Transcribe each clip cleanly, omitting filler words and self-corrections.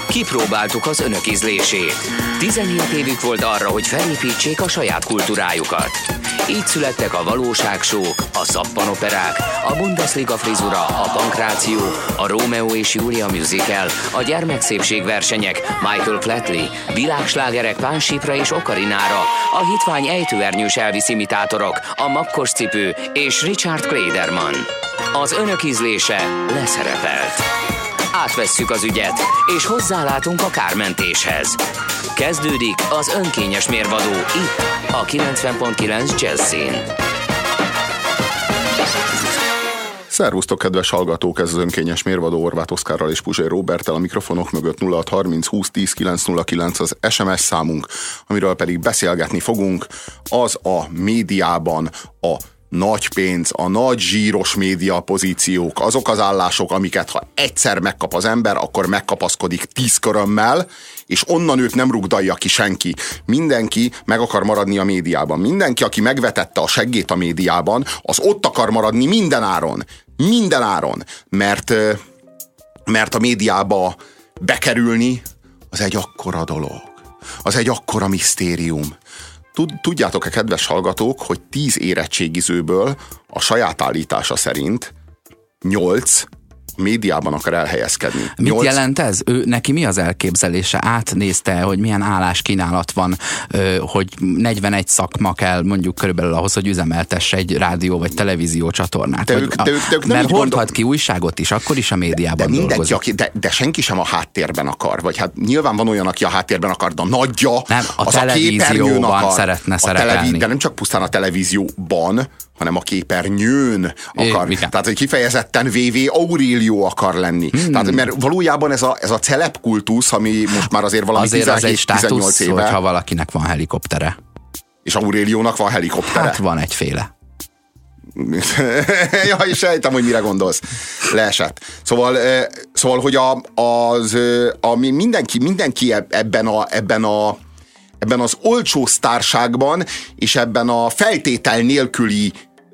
Kipróbáltuk az önök ízlését. 17 évük volt arra, hogy felépítsék a saját kultúrájukat. Így születtek a valóságsók, a szappanoperák, a Bundesliga frizura, a pankráció, a Rómeó és Júlia musical, a gyermekszépségversenyek, Michael Flatley, világslágerek Pánsípra és Okarinára, a hitvány ejtőernyős Elvis imitátorok, a makkos cipő és Richard Klederman. Az önök ízlése leszerepelt. Átvesszük az ügyet, és hozzálátunk a kármentéshez. Kezdődik az önkényes mérvadó itt, a 90.9 Jazzin. Szervusztok, kedves hallgatók! Ez az önkényes mérvadó Horváth Oszkárral és Puzsér Róberttel, a mikrofonok mögött 0630 20 10 909 az SMS számunk, amiről pedig beszélgetni fogunk. Az a médiában a nagy pénz, a nagy zsíros média pozíciók, azok az állások, amiket ha egyszer megkap az ember, akkor megkapaszkodik 10 körömmel, és onnan őt nem rugdalja ki senki. Mindenki meg akar maradni a médiában. Mindenki, aki megvetette a seggét a médiában, az ott akar maradni minden áron. Minden áron. Mert a médiába bekerülni, az egy akkora dolog. Az egy akkora misztérium. Tudjátok-e, kedves hallgatók, hogy 10 érettségizőből a saját állítása szerint 8 médiában akar elhelyezkedni. Mit jelent ez? Neki mi az elképzelése? Átnézte, hogy milyen álláskínálat van, hogy 41 szakma kell mondjuk körülbelül ahhoz, hogy üzemeltesse egy rádió vagy televízió csatornát. Mert hordhat ki újságot is, akkor is a médiában dolgozik. De senki sem a háttérben akar. Vagy hát nyilván van olyan, aki a háttérben akar, de a nagyja, nem, az televízióban a akar, szeretne szerepelni. De nem csak pusztán a televízióban, hanem a képernyőn akar. Tehát, hogy kifejezetten VV Aurélio akar lenni. Tehát, mert valójában ez a celebkultusz, ami most már azért valami 17-18 éve. Hogyha valakinek van helikoptere. És Auréliónak van helikoptere? Hát van egyféle. Jaj, sejtem, hogy mire gondolsz. Leesett. Szóval hogy mindenki ebben az olcsó sztárságban és ebben a feltétel nélküli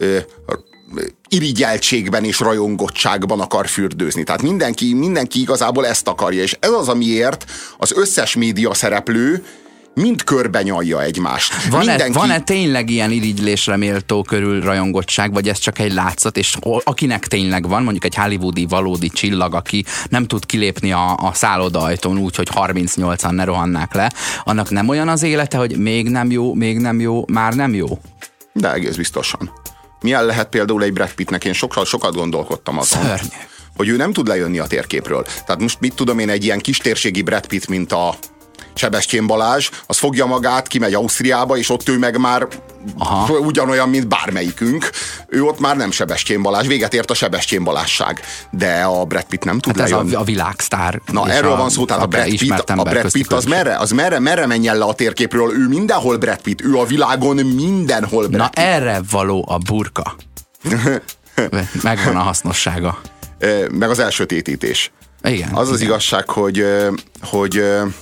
irigyeltségben és rajongottságban akar fürdőzni. Tehát mindenki igazából ezt akarja, és ez az, amiért az összes média szereplő mind körbenyalja egymást. Van-e tényleg ilyen irigylésre méltó körül rajongottság, vagy ez csak egy látszat, és akinek tényleg van, mondjuk egy hollywoodi valódi csillag, aki nem tud kilépni a szállodaajtón úgy, hogy 38-an ne rohannák le, annak nem olyan az élete, hogy még nem jó, már nem jó? De egész biztosan. Milyen lehet például egy Brad Pittnek? Én sokat gondolkodtam azon. Szörnyű. Hogy ő nem tud lejönni a térképről. Tehát most mit tudom én, egy ilyen kistérségi Brad Pitt, mint a Sebestyén Balázs, az fogja magát, kimegy Ausztriába, és ott ő meg már ugyanolyan, mint bármelyikünk. Ő ott már nem Sebestyén Balázs, véget ért a Sebestyén Balázsság. De a Brad Pitt nem tud lejönni. Ez a világsztár. Na, erről van szó, tehát a Brad Pitt az merre menjen le a térképről? Ő mindenhol Brad Pitt, ő a világon mindenhol Brad Pitt. Na, erre való a burka. Megvan a hasznossága. Meg az elsötétítés. Igen. Az igazság, hogy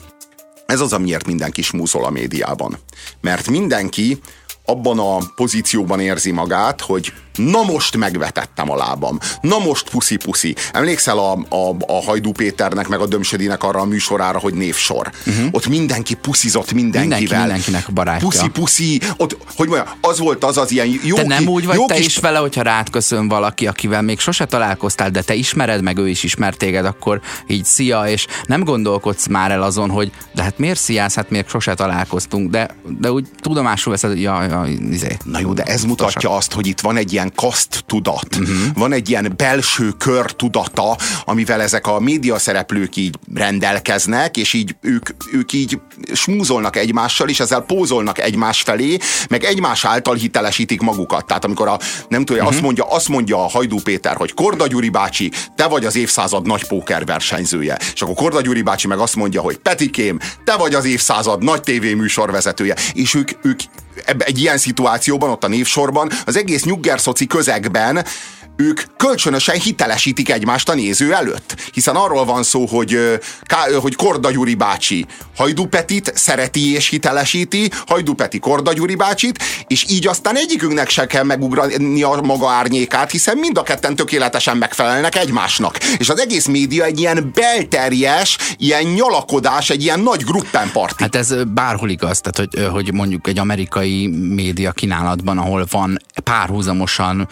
ez az, amiért mindenki smúzol a médiában. Mert mindenki abban a pozícióban érzi magát, hogy na most megvetettem a lábam, na most puszi-puszi. Emlékszel a Hajdú Péternek meg a Dömsödinek arra a műsorára, hogy névsor. Ott mindenki puszizott mindenkivel. Mindenkinek barátja. Puszi-puszi. Ott, hogy mondjam, az volt az ilyen jó. Te nem úgy vagy te is vele, hogyha rád köszön valaki, akivel még sose találkoztál, de te ismered, meg ő is ismert téged, akkor így szia, és nem gondolkodsz már el azon, hogy de hát miért sziász, hát még sose találkoztunk, de úgy tudomásul veszed, hogy Na jó, de ez mutatja azt, hogy itt van egy ilyen kaszt tudat, van egy ilyen belső kör tudata, amivel ezek a média szereplők így rendelkeznek, és így ők így smúzolnak egymással, és ezzel pózolnak egymás felé, meg egymás által hitelesítik magukat. Tehát amikor nem tudja, azt mondja a Hajdú Péter, hogy Korda Gyuri bácsi, te vagy az évszázad nagy póker versenyzője. És akkor Korda Gyuri bácsi meg azt mondja, hogy Petikém, te vagy az évszázad nagy tévéműsorvezetője. És ők egy ilyen szituációban, ott a névsorban, az egész nyuggerszoci közegben ők kölcsönösen hitelesítik egymást a néző előtt. Hiszen arról van szó, hogy Korda Gyuri bácsi Hajdú Petit szereti és hitelesíti, Hajdú Peti Korda Gyuri bácsit, és így aztán egyikünknek se kell megugrani a maga árnyékát, hiszen mind a ketten tökéletesen megfelelnek egymásnak. És az egész média egy ilyen belterjes, ilyen nyalakodás, egy ilyen nagy gruppenparti. Hát ez bárhol igaz, tehát hogy mondjuk egy amerikai média kínálatban, ahol van párhuzamosan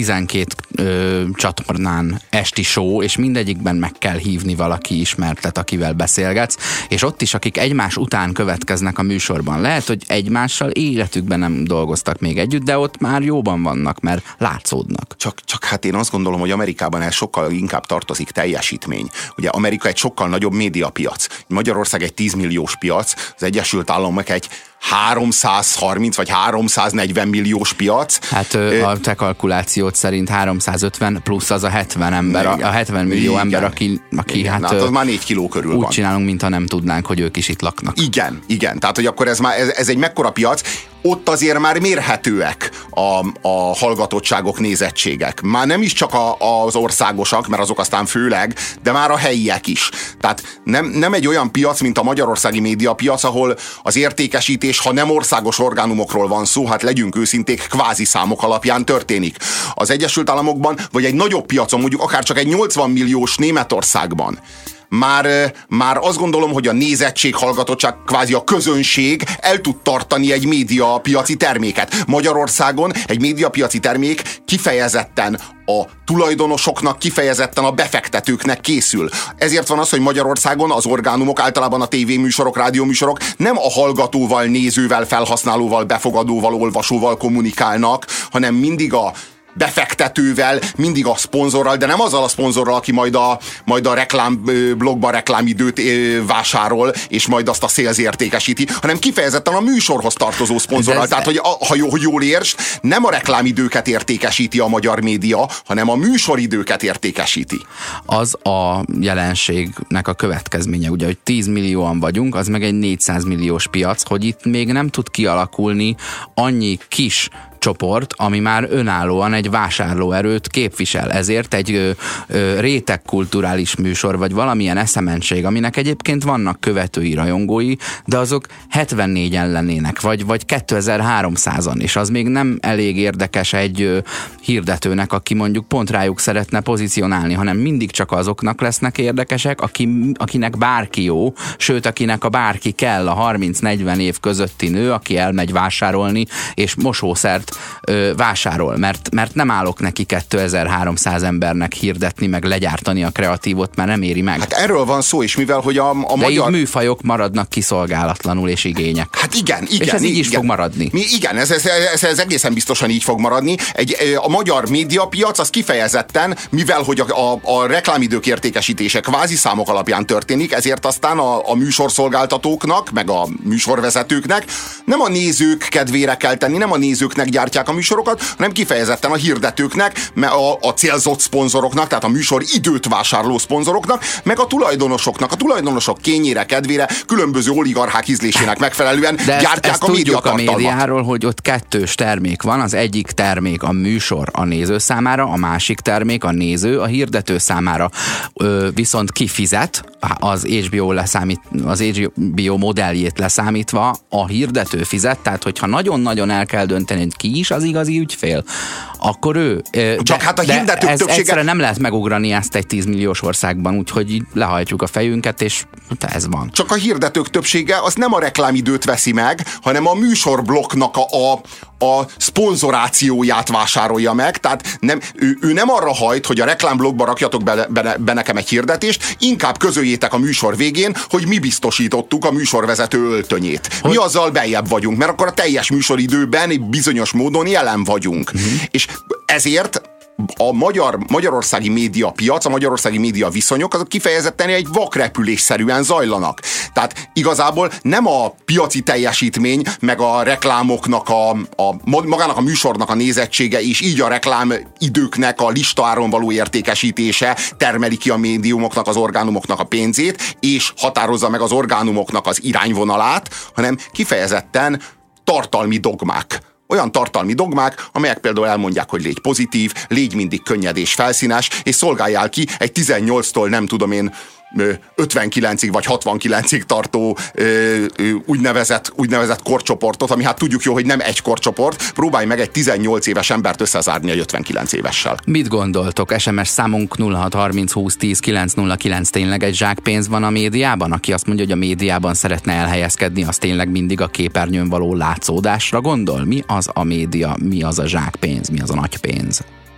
12 csatornán esti show, és mindegyikben meg kell hívni valaki ismertet, akivel beszélgetsz, és ott is, akik egymás után következnek a műsorban. Lehet, hogy egymással életükben nem dolgoztak még együtt, de ott már jóban vannak, mert látszódnak. Csak hát én azt gondolom, hogy Amerikában ez sokkal inkább tartozik teljesítmény. Ugye Amerika egy sokkal nagyobb médiapiac. Magyarország egy 10 milliós piac, az Egyesült Államok egy 330 vagy 340 milliós piac. Hát a te kalkulációt szerint 350 plusz az a 70 ember, a 70 millió igen, ember, aki igen, hát az már 4 kiló körül úgy van. Úgy csinálunk, mintha nem tudnánk, hogy ők is itt laknak. Igen, tehát hogy akkor ez egy mekkora piac, ott azért már mérhetőek a hallgatottságok, nézettségek. Már nem is csak az országosak, mert azok aztán főleg, de már a helyiek is. Tehát nem egy olyan piac, mint a magyarországi médiapiac, ahol az értékesítés, ha nem országos orgánumokról van szó, hát legyünk őszinték, kvázi számok alapján történik. Az Egyesült Államokban, vagy egy nagyobb piacon, mondjuk akár csak egy 80 milliós Németországban, már azt gondolom, hogy a nézettség, hallgatottság, kvázi a közönség el tud tartani egy médiapiaci terméket. Magyarországon egy médiapiaci termék kifejezetten a tulajdonosoknak, kifejezetten a befektetőknek készül. Ezért van az, hogy Magyarországon az orgánumok, általában a tévéműsorok, rádióműsorok nem a hallgatóval, nézővel, felhasználóval, befogadóval, olvasóval kommunikálnak, hanem mindig a befektetővel, mindig a szponzorral, de nem azzal a szponzorral, aki majd a reklámblogban reklámidőt vásárol, és majd azt a sales értékesíti, hanem kifejezetten a műsorhoz tartozó szponzorral. Tehát, hogy jól értsd, nem a reklámidőket értékesíti a magyar média, hanem a műsoridőket értékesíti. Az a jelenségnek a következménye, ugye, hogy 10 millióan vagyunk, az meg egy 400 milliós piac, hogy itt még nem tud kialakulni annyi kis csoport, ami már önállóan egy vásárlóerőt képvisel. Ezért egy rétegkulturális műsor, vagy valamilyen eszementség, aminek egyébként vannak követői, rajongói, de azok 74-en lennének, vagy 2300-an, és az még nem elég érdekes egy hirdetőnek, aki mondjuk pont rájuk szeretne pozícionálni, hanem mindig csak azoknak lesznek érdekesek, akinek bárki jó, sőt, akinek a bárki kell, a 30-40 év közötti nő, aki elmegy vásárolni, és mosószert vásárol, mert nem állok neki 2300 embernek hirdetni, meg legyártani a kreatívot, mert nem éri meg. Hát erről van szó is, mivel hogy a de magyar... így műfajok maradnak kiszolgálatlanul és igények. Hát igen. És ez így is fog maradni. Igen, ez egészen biztosan így fog maradni. A magyar médiapiac az kifejezetten, mivel hogy a reklámidők értékesítése kvázi számok alapján történik, ezért aztán a műsorszolgáltatóknak, meg a műsorvezetőknek nem a nézők kedvére kell tenni, nem a nézőknek gyártják a műsorokat, hanem kifejezetten a hirdetőknek, a célzott szponzoroknak, tehát a műsor időt vásárló szponzoroknak, meg a tulajdonosoknak. A tulajdonosok kényére, kedvére, különböző oligarchák ízlésének megfelelően gyártják a médiatartalmat. A médiáról, hogy ott kettős termék van, az egyik termék a műsor a néző számára, a másik termék a néző a hirdető számára. Viszont ki fizet, az HBO modelljét leszámítva, a hirdető fizet, tehát hogyha nagyon-nagyon el kell dönteni, hogy ki is az igazi ügyfél, akkor ő. Csak hát a hirdetők többsége... Egyszerűen nem lehet megugrani ezt egy 10 milliós országban, úgyhogy lehajtjuk a fejünket, és ez van. Csak a hirdetők többsége az nem a reklámidőt veszi meg, hanem a műsorblokknak a szponzorációját vásárolja meg, tehát ő nem arra hajt, hogy a reklámblogba rakjatok be nekem egy hirdetést, inkább közöljétek a műsor végén, hogy mi biztosítottuk a műsorvezető öltönyét. Mi azzal beljebb vagyunk, mert akkor a teljes műsoridőben bizonyos módon jelen vagyunk. És ezért a magyarországi médiapiac, a magyarországi média viszonyok, azok kifejezetten egy vakrepülésszerűen zajlanak. Tehát igazából nem a piaci teljesítmény, meg a reklámoknak, magának a műsornak a nézettsége, és így a reklámidőknek a listáron való értékesítése termeli ki a médiumoknak, az orgánumoknak a pénzét, és határozza meg az orgánumoknak az irányvonalát, hanem kifejezetten tartalmi dogmák. olyan tartalmi dogmák, amelyek például elmondják, hogy légy pozitív, légy mindig könnyed és felszínes, és szolgáljál ki egy 18-tól nem tudom én 59-ig vagy 69-ig tartó úgynevezett korcsoportot, ami hát tudjuk jó, hogy nem egy korcsoport, próbálj meg egy 18 éves embert összezárni egy 59 évessel. Mit gondoltok? SMS számunk 0630 20 10 909. Tényleg egy zsákpénz van a médiában? Aki azt mondja, hogy a médiában szeretne elhelyezkedni, az tényleg mindig a képernyőn való látszódásra gondol? Mi az a média? Mi az a zsákpénz? Mi az a nagy pénz?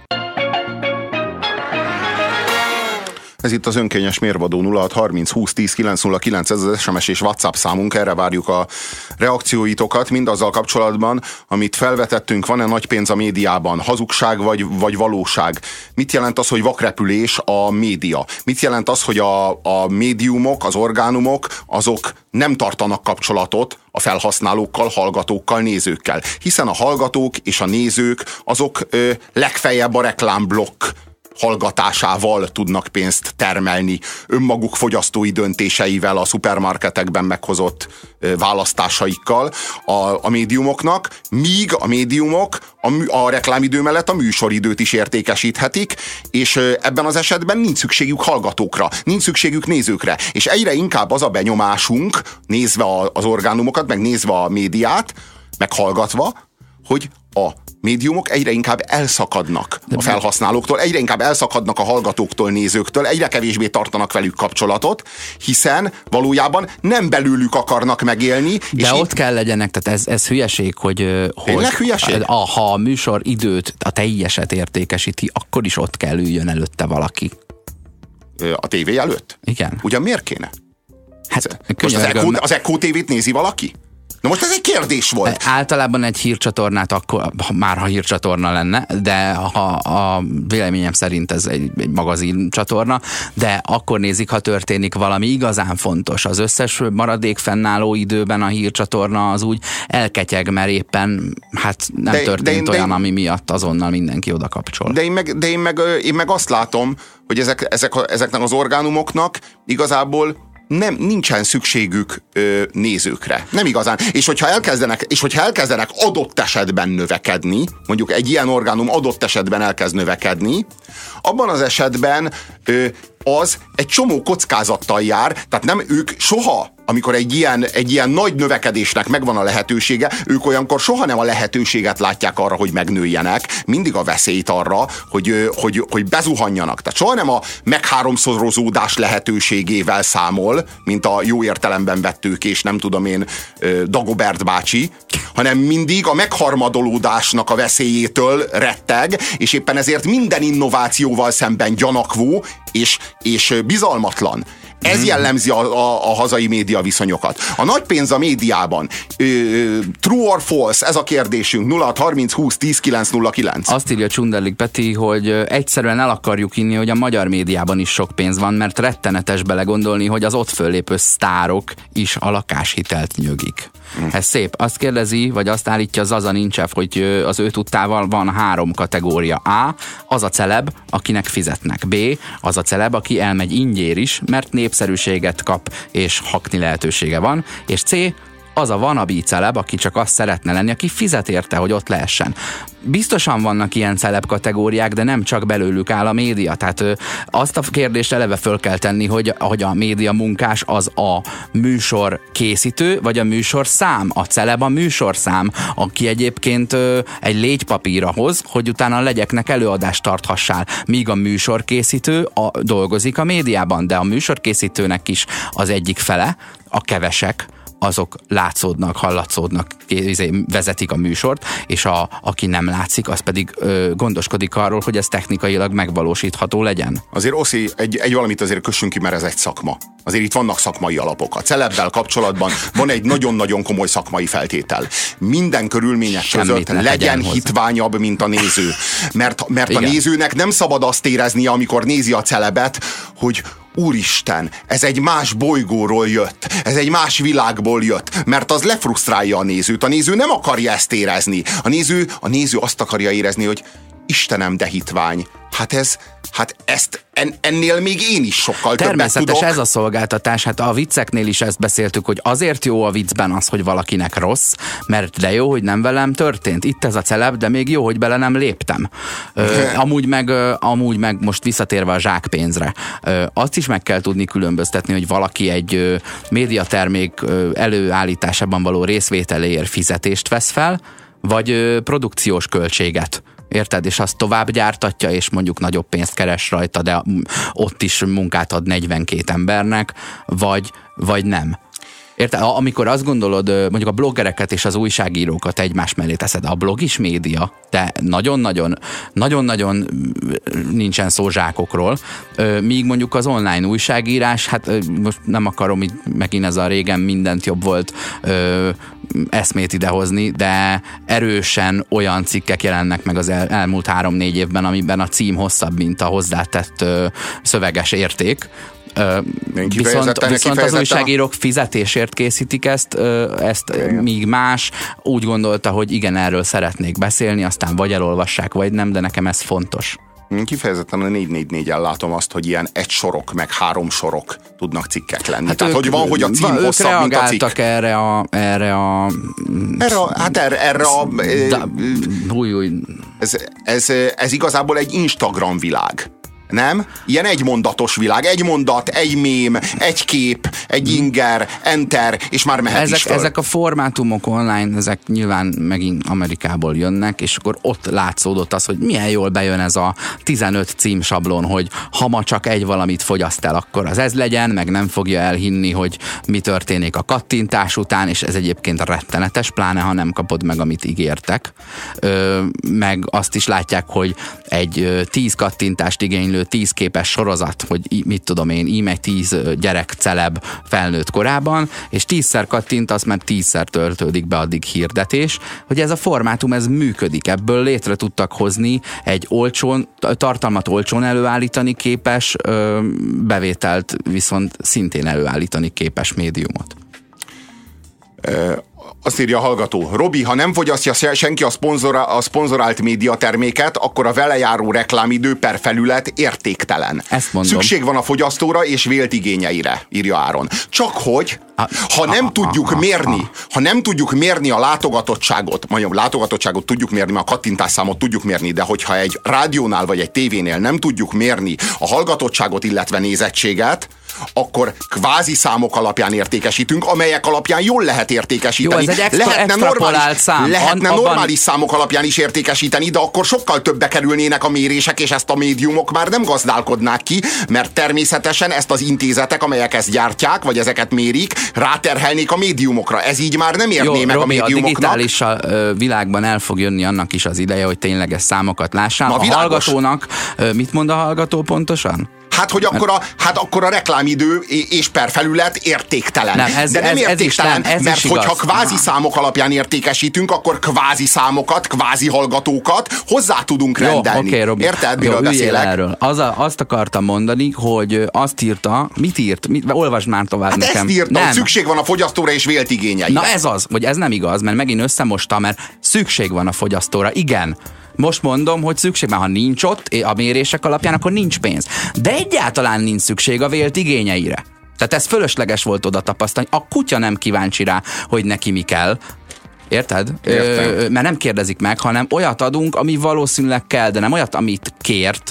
Ez itt az önkényes mérvadó 0630 20 10 909, ez az SMS és WhatsApp számunk, erre várjuk a reakcióitokat, mindazzal kapcsolatban, amit felvetettünk, van-e nagy pénz a médiában, hazugság vagy valóság? Mit jelent az, hogy vakrepülés a média? Mit jelent az, hogy a médiumok, az orgánumok, azok nem tartanak kapcsolatot a felhasználókkal, hallgatókkal, nézőkkel? Hiszen a hallgatók és a nézők azok legfeljebb a reklámblokk hallgatásával tudnak pénzt termelni, önmaguk fogyasztói döntéseivel, a szupermarketekben meghozott választásaikkal a médiumoknak, míg a médiumok a reklámidő mellett a műsoridőt is értékesíthetik, és ebben az esetben nincs szükségük hallgatókra, nincs szükségük nézőkre, és egyre inkább az a benyomásunk, nézve az orgánumokat, meg nézve a médiát, meg hallgatva, hogy a médiumok egyre inkább elszakadnak a felhasználóktól, egyre inkább elszakadnak a hallgatóktól, nézőktől, egyre kevésbé tartanak velük kapcsolatot, hiszen valójában nem belőlük akarnak megélni. De és ott kell legyenek, tehát ez hülyeség, hogy hülyeség? Ha a műsor időt, a teljeset értékesíti, akkor is ott kell üljön előtte valaki. A tévé előtt? Igen. Ugyan miért kéne? Hát, most az Echo TV-t nézi valaki? Na most ez egy kérdés volt. Általában egy hírcsatornát akkor, már ha hírcsatorna lenne, de a véleményem szerint ez egy magazin csatorna, de akkor nézik, ha történik valami igazán fontos. Az összes maradék fennálló időben a hírcsatorna az úgy elketyeg, mert éppen hát nem történt olyan, ami miatt azonnal mindenki oda kapcsol. De én meg azt látom, hogy ezeknek az orgánumoknak igazából nincsen szükségük nézőkre. Nem igazán. És hogyha elkezdenek adott esetben növekedni, mondjuk egy ilyen orgánum adott esetben elkezd növekedni, abban az esetben az egy csomó kockázattal jár, tehát nem ők soha, amikor egy ilyen nagy növekedésnek megvan a lehetősége, ők olyankor soha nem a lehetőséget látják arra, hogy megnőjenek, mindig a veszélyt arra, hogy bezuhanjanak. Tehát soha nem a megháromszorozódás lehetőségével számol, mint a jó értelemben vett Tőkés, nem tudom én, Dagobert bácsi, hanem mindig a megharmadolódásnak a veszélyétől retteg, és éppen ezért minden innovációval szemben gyanakvó és bizalmatlan. Ez jellemzi a hazai média viszonyokat. A nagy pénz a médiában. True or false? Ez a kérdésünk. 0630 20 10 909. Azt írja Csunderlik Peti, hogy egyszerűen el akarjuk inni, hogy a magyar médiában is sok pénz van, mert rettenetes belegondolni, hogy az ott föllépő sztárok is a lakáshitelt nyögik. Ez szép. Azt kérdezi, vagy azt állítja Zaza Nincsev, hogy az ő tudtával van 3 kategória. A. Az a celeb, akinek fizetnek. B. Az a celeb, aki elmegy ingyér is, mert népszerűséget kap és hakni lehetősége van. És C. Az a wannabe celeb, aki csak azt szeretne lenni, aki fizet érte, hogy ott lehessen. Biztosan vannak ilyen celeb kategóriák, de nem csak belőlük áll a média. Tehát azt a kérdést eleve föl kell tenni, hogy a média munkás az a műsor készítő, vagy a műsorszám. A celeb a műsorszám, aki egyébként egy légypapír hoz, hogy utána legyeknek előadást tarthassál. Míg a műsorkészítő dolgozik a médiában, de a műsorkészítőnek is az egyik fele, a kevesek, azok látszódnak, hallatszódnak, vezetik a műsort, és aki nem látszik, az pedig gondoskodik arról, hogy ez technikailag megvalósítható legyen. Azért Oszi, egy valamit azért kössünk ki, mert ez egy szakma. Azért itt vannak szakmai alapok. A celebbel kapcsolatban van egy nagyon-nagyon komoly szakmai feltétel. Minden körülmények között legyen hitványabb, mint a néző. Mert a nézőnek nem szabad azt éreznie, amikor nézi a celebet, hogy úristen, ez egy más bolygóról jött, ez egy más világból jött, mert az lefrusztrálja a nézőt. A néző nem akarja ezt érezni. A néző azt akarja érezni, hogy Istenem, de hitvány. Hát ennél még én is sokkal többet tudok. Természetes ez a szolgáltatás, hát a vicceknél is ezt beszéltük, hogy azért jó a viccben az, hogy valakinek rossz, mert de jó, hogy nem velem történt. Itt ez a celeb, de még jó, hogy bele nem léptem. Amúgy meg most visszatérve a zsákpénzre, azt is meg kell tudni különböztetni, hogy valaki egy médiatermék előállításában való részvételéért fizetést vesz fel, vagy produkciós költséget. Érted? És azt tovább gyártatja, és mondjuk nagyobb pénzt keres rajta, de ott is munkát ad 42 embernek, vagy nem. Érted? Amikor azt gondolod, mondjuk a bloggereket és az újságírókat egymás mellé teszed, a blog is média, de nagyon-nagyon nincsen szó zsákokról, míg mondjuk az online újságírás, hát most nem akarom itt megint ez a régen mindent jobb volt eszmét idehozni, de erősen olyan cikkek jelennek meg az elmúlt 3-4 évben, amiben a cím hosszabb, mint a hozzátett szöveges érték. Viszont az újságírók fizetésért készítik ezt míg más úgy gondolta, hogy igen, erről szeretnék beszélni, aztán vagy elolvassák, vagy nem, de nekem ez fontos. Kifejezetten a 444-en látom azt, hogy ilyen 1 sorok, meg 3 sorok tudnak cikkek lenni. Hát tehát, hogy van, hogy a cím hosszabb, mint a cikk. Ők reagáltak Ez igazából egy Instagram világ. Nem? Ilyen egymondatos világ. Egy mondat, egy mém, egy kép, egy inger, enter, és már mehet is föl. Ezek a formátumok online, ezek nyilván megint Amerikából jönnek, és akkor ott látszódott az, hogy milyen jól bejön ez a 15 címsablon, hogy ha ma csak egy valamit fogyaszt el, akkor az ez legyen, meg nem fogja elhinni, hogy mi történik a kattintás után, és ez egyébként rettenetes, pláne ha nem kapod meg, amit ígértek. Meg azt is látják, hogy egy 10 kattintást igénylő 10 képes sorozat, hogy mit tudom én, íme 10 gyerek celeb felnőtt korában, és 10-szer kattintasz, mert 10-szer töltődik be addig hirdetés, hogy ez a formátum, ez működik. Ebből létre tudtak hozni egy tartalmat olcsón előállítani képes, bevételt viszont szintén előállítani képes médiumot. Azt írja a hallgató: Robi, ha nem fogyasztja senki a szponzorált médiaterméket, akkor a vele járó reklámidő per felület értéktelen. Ezt mondom. Szükség van a fogyasztóra és vélt igényeire, írja Áron. Csak hogy, ha nem tudjuk mérni a látogatottságot, mondjuk látogatottságot tudjuk mérni, mert a kattintásszámot tudjuk mérni, de hogyha egy rádiónál vagy egy tévénél nem tudjuk mérni a hallgatottságot, illetve nézettséget, akkor kvázi számok alapján értékesítünk, amelyek alapján jól lehet értékesíteni. Jó, ez egy lehetne normális számok alapján is értékesíteni, de akkor sokkal többe kerülnének a mérések, és ezt a médiumok már nem gazdálkodnák ki, mert természetesen ezt az intézetek, amelyek ezt gyártják, vagy ezeket mérik, ráterhelnék a médiumokra. Ez így már nem érné meg Robi, a médiumoknak. A digitális világban el fog jönni annak is az ideje, hogy tényleges számokat lássál. A hallgatónak, mit mond a hallgató pontosan? Hát akkor a reklámidő és per felület értéktelen. De nem értéktelen, mert hogyha kvázi számok alapján értékesítünk, akkor kvázi számokat, kvázi hallgatókat hozzá tudunk rendelni. Okay, Robi. Érted, miről beszélek? Erről. Azt akartam mondani, hogy azt írta, mit írt? Olvasd már tovább nekem. Ezt írta, hogy szükség van a fogyasztóra és vélt igényeire. Na ez az, hogy ez nem igaz, mert megint összemosta, mert szükség van a fogyasztóra. Igen. Most mondom, hogy szükség, mert ha nincs ott a mérések alapján, akkor nincs pénz. De egyáltalán nincs szükség a vélt igényeire. Tehát ez fölösleges volt oda tapasztalni. A kutya nem kíváncsi rá, hogy neki mi kell. Érted? Mert nem kérdezik meg, hanem olyat adunk, ami valószínűleg kell, de nem olyat, amit kért.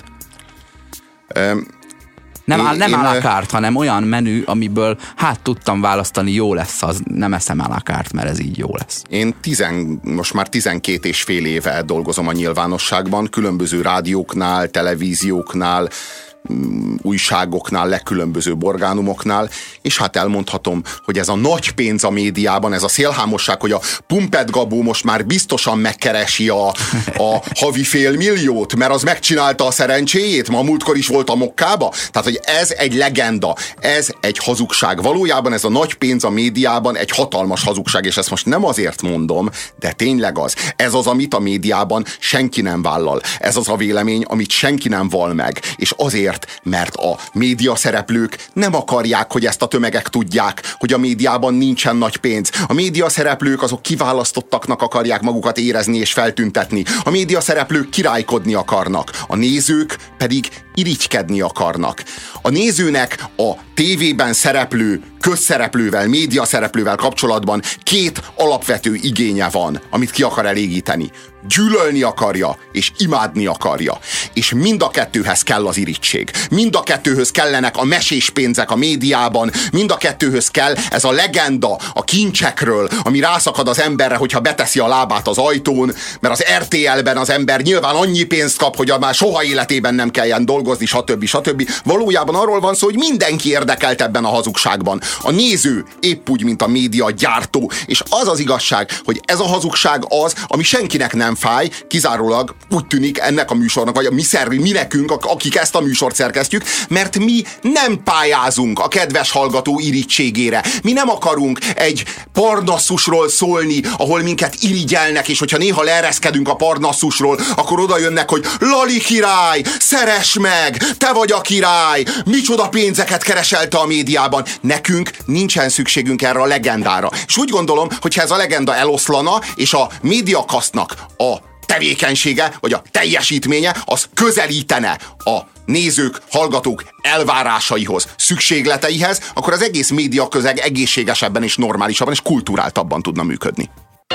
Nem à la carte, hanem olyan menü, amiből tudtam választani, jó lesz az, nem eszem à la carte, mert ez így jó lesz. Én most már 12 és fél éve dolgozom a nyilvánosságban, különböző rádióknál, televízióknál, újságoknál, legkülönbözőbb orgánumoknál, és hát elmondhatom, hogy ez a nagy pénz a médiában, ez a szélhámosság, hogy a Pumped Gabó most már biztosan megkeresi a havi $500,000, mert az megcsinálta a szerencséjét, ma múltkor is volt a Mokkába. Tehát, hogy ez egy legenda, ez egy hazugság. Valójában ez a nagy pénz a médiában egy hatalmas hazugság, és ezt most nem azért mondom, de tényleg az. Ez az, amit a médiában senki nem vállal. Ez az a vélemény, amit senki nem val meg. És azért Azért, mert a médiaszereplők nem akarják, hogy ezt a tömegek tudják, hogy a médiában nincsen nagy pénz. A médiaszereplők azok kiválasztottaknak akarják magukat érezni és feltüntetni. A médiaszereplők királykodni akarnak. A nézők pedig irigykedni akarnak. A nézőnek a tévében szereplő közszereplővel, médiaszereplővel kapcsolatban két alapvető igénye van, amit ki akar elégíteni. Gyűlölni akarja, és imádni akarja. És mind a kettőhez kell az irigység. Mind a kettőhöz kellenek a mesés pénzek a médiában, mind a kettőhöz kell ez a legenda a kincsekről, ami rászakad az emberre, hogyha beteszi a lábát az ajtón, mert az RTL-ben az ember nyilván annyi pénzt kap, hogy már soha életében nem kelljen dolgozni, stb. Valójában arról van szó, hogy mindenki érdekelt ebben a hazugságban. A néző épp úgy, mint a média gyártó, és az az igazság, hogy ez a hazugság az, ami senkinek nem fáj, kizárólag úgy tűnik ennek a műsornak, vagy mi nekünk, akik ezt a műsort szerkesztjük, mert mi nem pályázunk a kedves hallgató irigységére. Mi nem akarunk egy Parnasszusról szólni, ahol minket irigyelnek, és hogyha néha leereszkedünk a Parnasszusról, akkor oda jönnek, hogy Lali király, szeress meg, te vagy a király, micsoda pénzeket keresel te a médiában. Nekünk nincsen szükségünk erre a legendára. És úgy gondolom, hogyha ez a legenda eloszlana, és a médiakasztnak a tevékenysége, vagy a teljesítménye, az közelítene a nézők, hallgatók elvárásaihoz, szükségleteihez, akkor az egész médiaközeg egészségesebben és normálisabban és kulturáltabban tudna működni.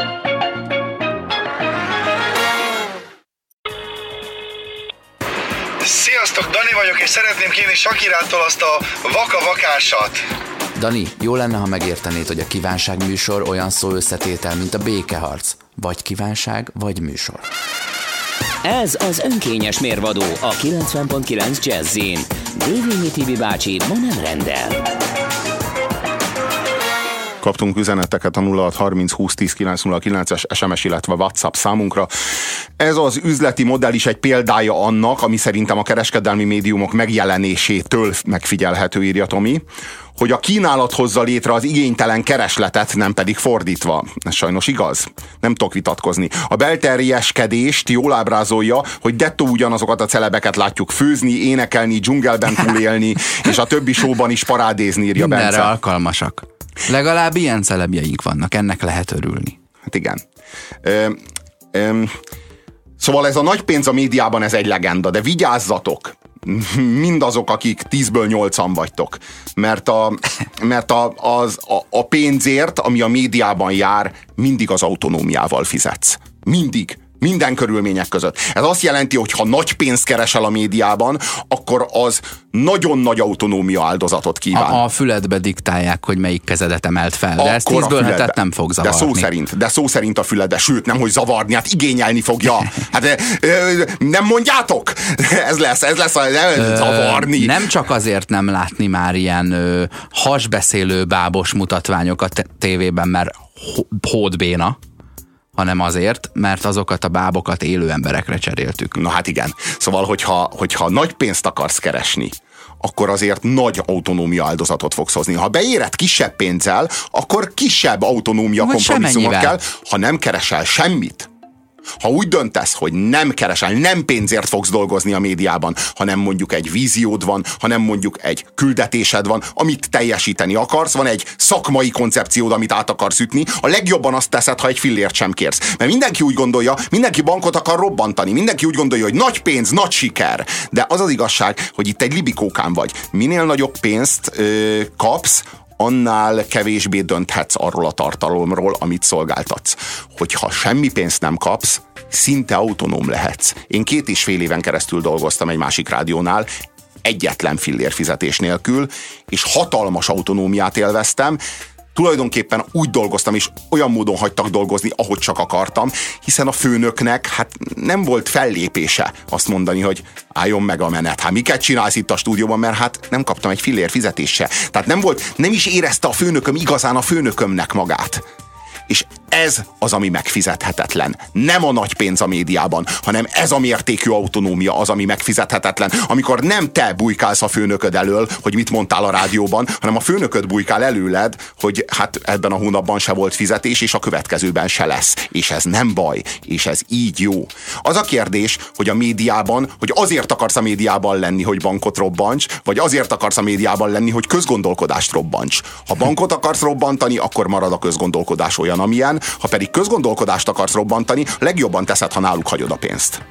Sziasztok, Dani vagyok, és szeretném kérni Shakirától azt a vaka-vakásat. Dani, jó lenne, ha megértenéd, hogy a kívánság műsor olyan szó összetétel, mint a békeharc. Vagy kívánság, vagy műsor. Ez az önkényes mérvadó a 90.9 Jazzin. Dévényi Tibi bácsi ma nem rendel. Kaptunk üzeneteket a 0630 20 10 909-es SMS, illetve WhatsApp számunkra. Ez az üzleti modell is egy példája annak, ami szerintem a kereskedelmi médiumok megjelenésétől megfigyelhető, írja Tomi, hogy a kínálat hozza létre az igénytelen keresletet, nem pedig fordítva. Ez sajnos igaz. Nem tudok vitatkozni. A belterjeskedést jól ábrázolja, hogy dettó ugyanazokat a celebeket látjuk főzni, énekelni, dzsungelben túlélni, és a többi showban is parádézni, írja Bence. Mindenre alkalmasak. Legalább ilyen celebjeink vannak, ennek lehet örülni. Hát igen. Szóval ez a nagy pénz a médiában, ez egy legenda, de vigyázzatok! Mindazok, akik 10-ből 8-an vagytok. Mert a pénzért, ami a médiában jár, mindig az autonómiával fizetsz. Mindig. Minden körülmények között. Ez azt jelenti, hogy ha nagy pénzt keresel a médiában, akkor az nagyon nagy autonómia áldozatot kíván. A füledbe diktálják, hogy melyik kezedet emelt fel, de ez 10-ből 7-et nem fog zavarni. De szó szerint a füledbe, sőt, nem hogy zavarni, hát igényelni fogja. Hát nem mondjátok? Ez lesz zavarni. Nem csak azért nem látni már ilyen hasbeszélő bábos mutatványokat tévében, mert hódbéna, hanem azért, mert azokat a bábokat élő emberekre cseréltük. Na hát igen. Szóval, hogyha nagy pénzt akarsz keresni, akkor azért nagy autonómia áldozatot fogsz hozni. Ha beéred kisebb pénzzel, akkor kisebb autonómia kompromisszumot kell. Ha nem keresel semmit, ha úgy döntesz, hogy nem keresel, nem pénzért fogsz dolgozni a médiában, hanem mondjuk egy víziód van, hanem mondjuk egy küldetésed van, amit teljesíteni akarsz, van egy szakmai koncepciód, amit át akarsz ütni, a legjobban azt teszed, ha egy fillért sem kérsz. Mert mindenki úgy gondolja, mindenki bankot akar robbantani, mindenki úgy gondolja, hogy nagy pénz, nagy siker. De az az igazság, hogy itt egy libikókán vagy. Minél nagyobb pénzt kapsz, annál kevésbé dönthetsz arról a tartalomról, amit szolgáltatsz. Hogyha semmi pénzt nem kapsz, szinte autonóm lehetsz. Én 2,5 éven keresztül dolgoztam egy másik rádiónál, egyetlen fillér fizetés nélkül, és hatalmas autonómiát élveztem. Tulajdonképpen úgy dolgoztam, és olyan módon hagytak dolgozni, ahogy csak akartam, hiszen a főnöknek hát nem volt fellépése azt mondani, hogy álljon meg a menet. Hát miket csinálsz itt a stúdióban, mert hát nem kaptam egy fillér fizetést se. Tehát nem is érezte a főnököm igazán a főnökömnek magát. És Ez az, ami megfizethetetlen. Nem a nagy pénz a médiában, hanem ez a mértékű autonómia az, ami megfizethetetlen. Amikor nem te bujkálsz a főnököd elől, hogy mit mondtál a rádióban, hanem a főnököd bujkál előled, hogy hát ebben a hónapban se volt fizetés, és a következőben se lesz. És ez nem baj, és ez így jó. Az a kérdés, hogy a médiában, hogy azért akarsz a médiában lenni, hogy bankot robbants, vagy azért akarsz a médiában lenni, hogy közgondolkodást robbants. Ha bankot akarsz robbantani, akkor marad a közgondolkodás olyan, amilyen. Ha pedig közgondolkodást akarsz robbantani, legjobban teszed, ha náluk hagyod a pénzt.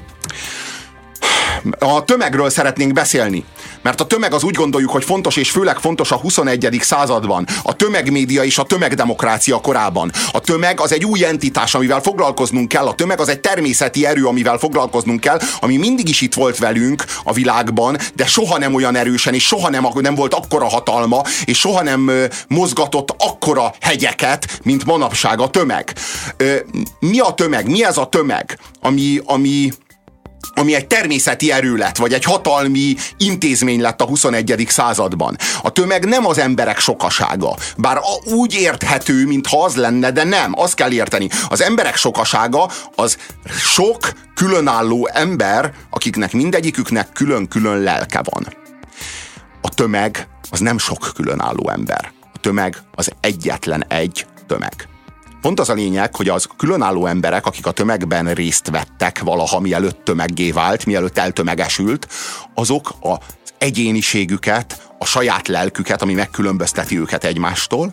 A tömegről szeretnénk beszélni, mert a tömeg az úgy gondoljuk, hogy fontos, és főleg fontos a 21. században, a tömegmédia és a tömegdemokrácia korában. A tömeg az egy új entitás, amivel foglalkoznunk kell, a tömeg az egy természeti erő, amivel foglalkoznunk kell, ami mindig is itt volt velünk a világban, de soha nem olyan erősen, és soha nem volt akkora hatalma, és soha nem mozgatott akkora hegyeket, mint manapság a tömeg. Mi a tömeg? Mi ez a tömeg, ami egy természeti erő lett, vagy egy hatalmi intézmény lett a 21. században. A tömeg nem az emberek sokasága. Bár úgy érthető, mintha az lenne, de nem. Azt kell érteni. Az emberek sokasága az sok különálló ember, akiknek mindegyiküknek külön-külön lelke van. A tömeg az nem sok különálló ember. A tömeg az egyetlen egy tömeg. Pont az a lényeg, hogy az különálló emberek, akik a tömegben részt vettek valaha, mielőtt tömeggé vált, mielőtt eltömegesült, azok az egyéniségüket, a saját lelküket, ami megkülönbözteti őket egymástól,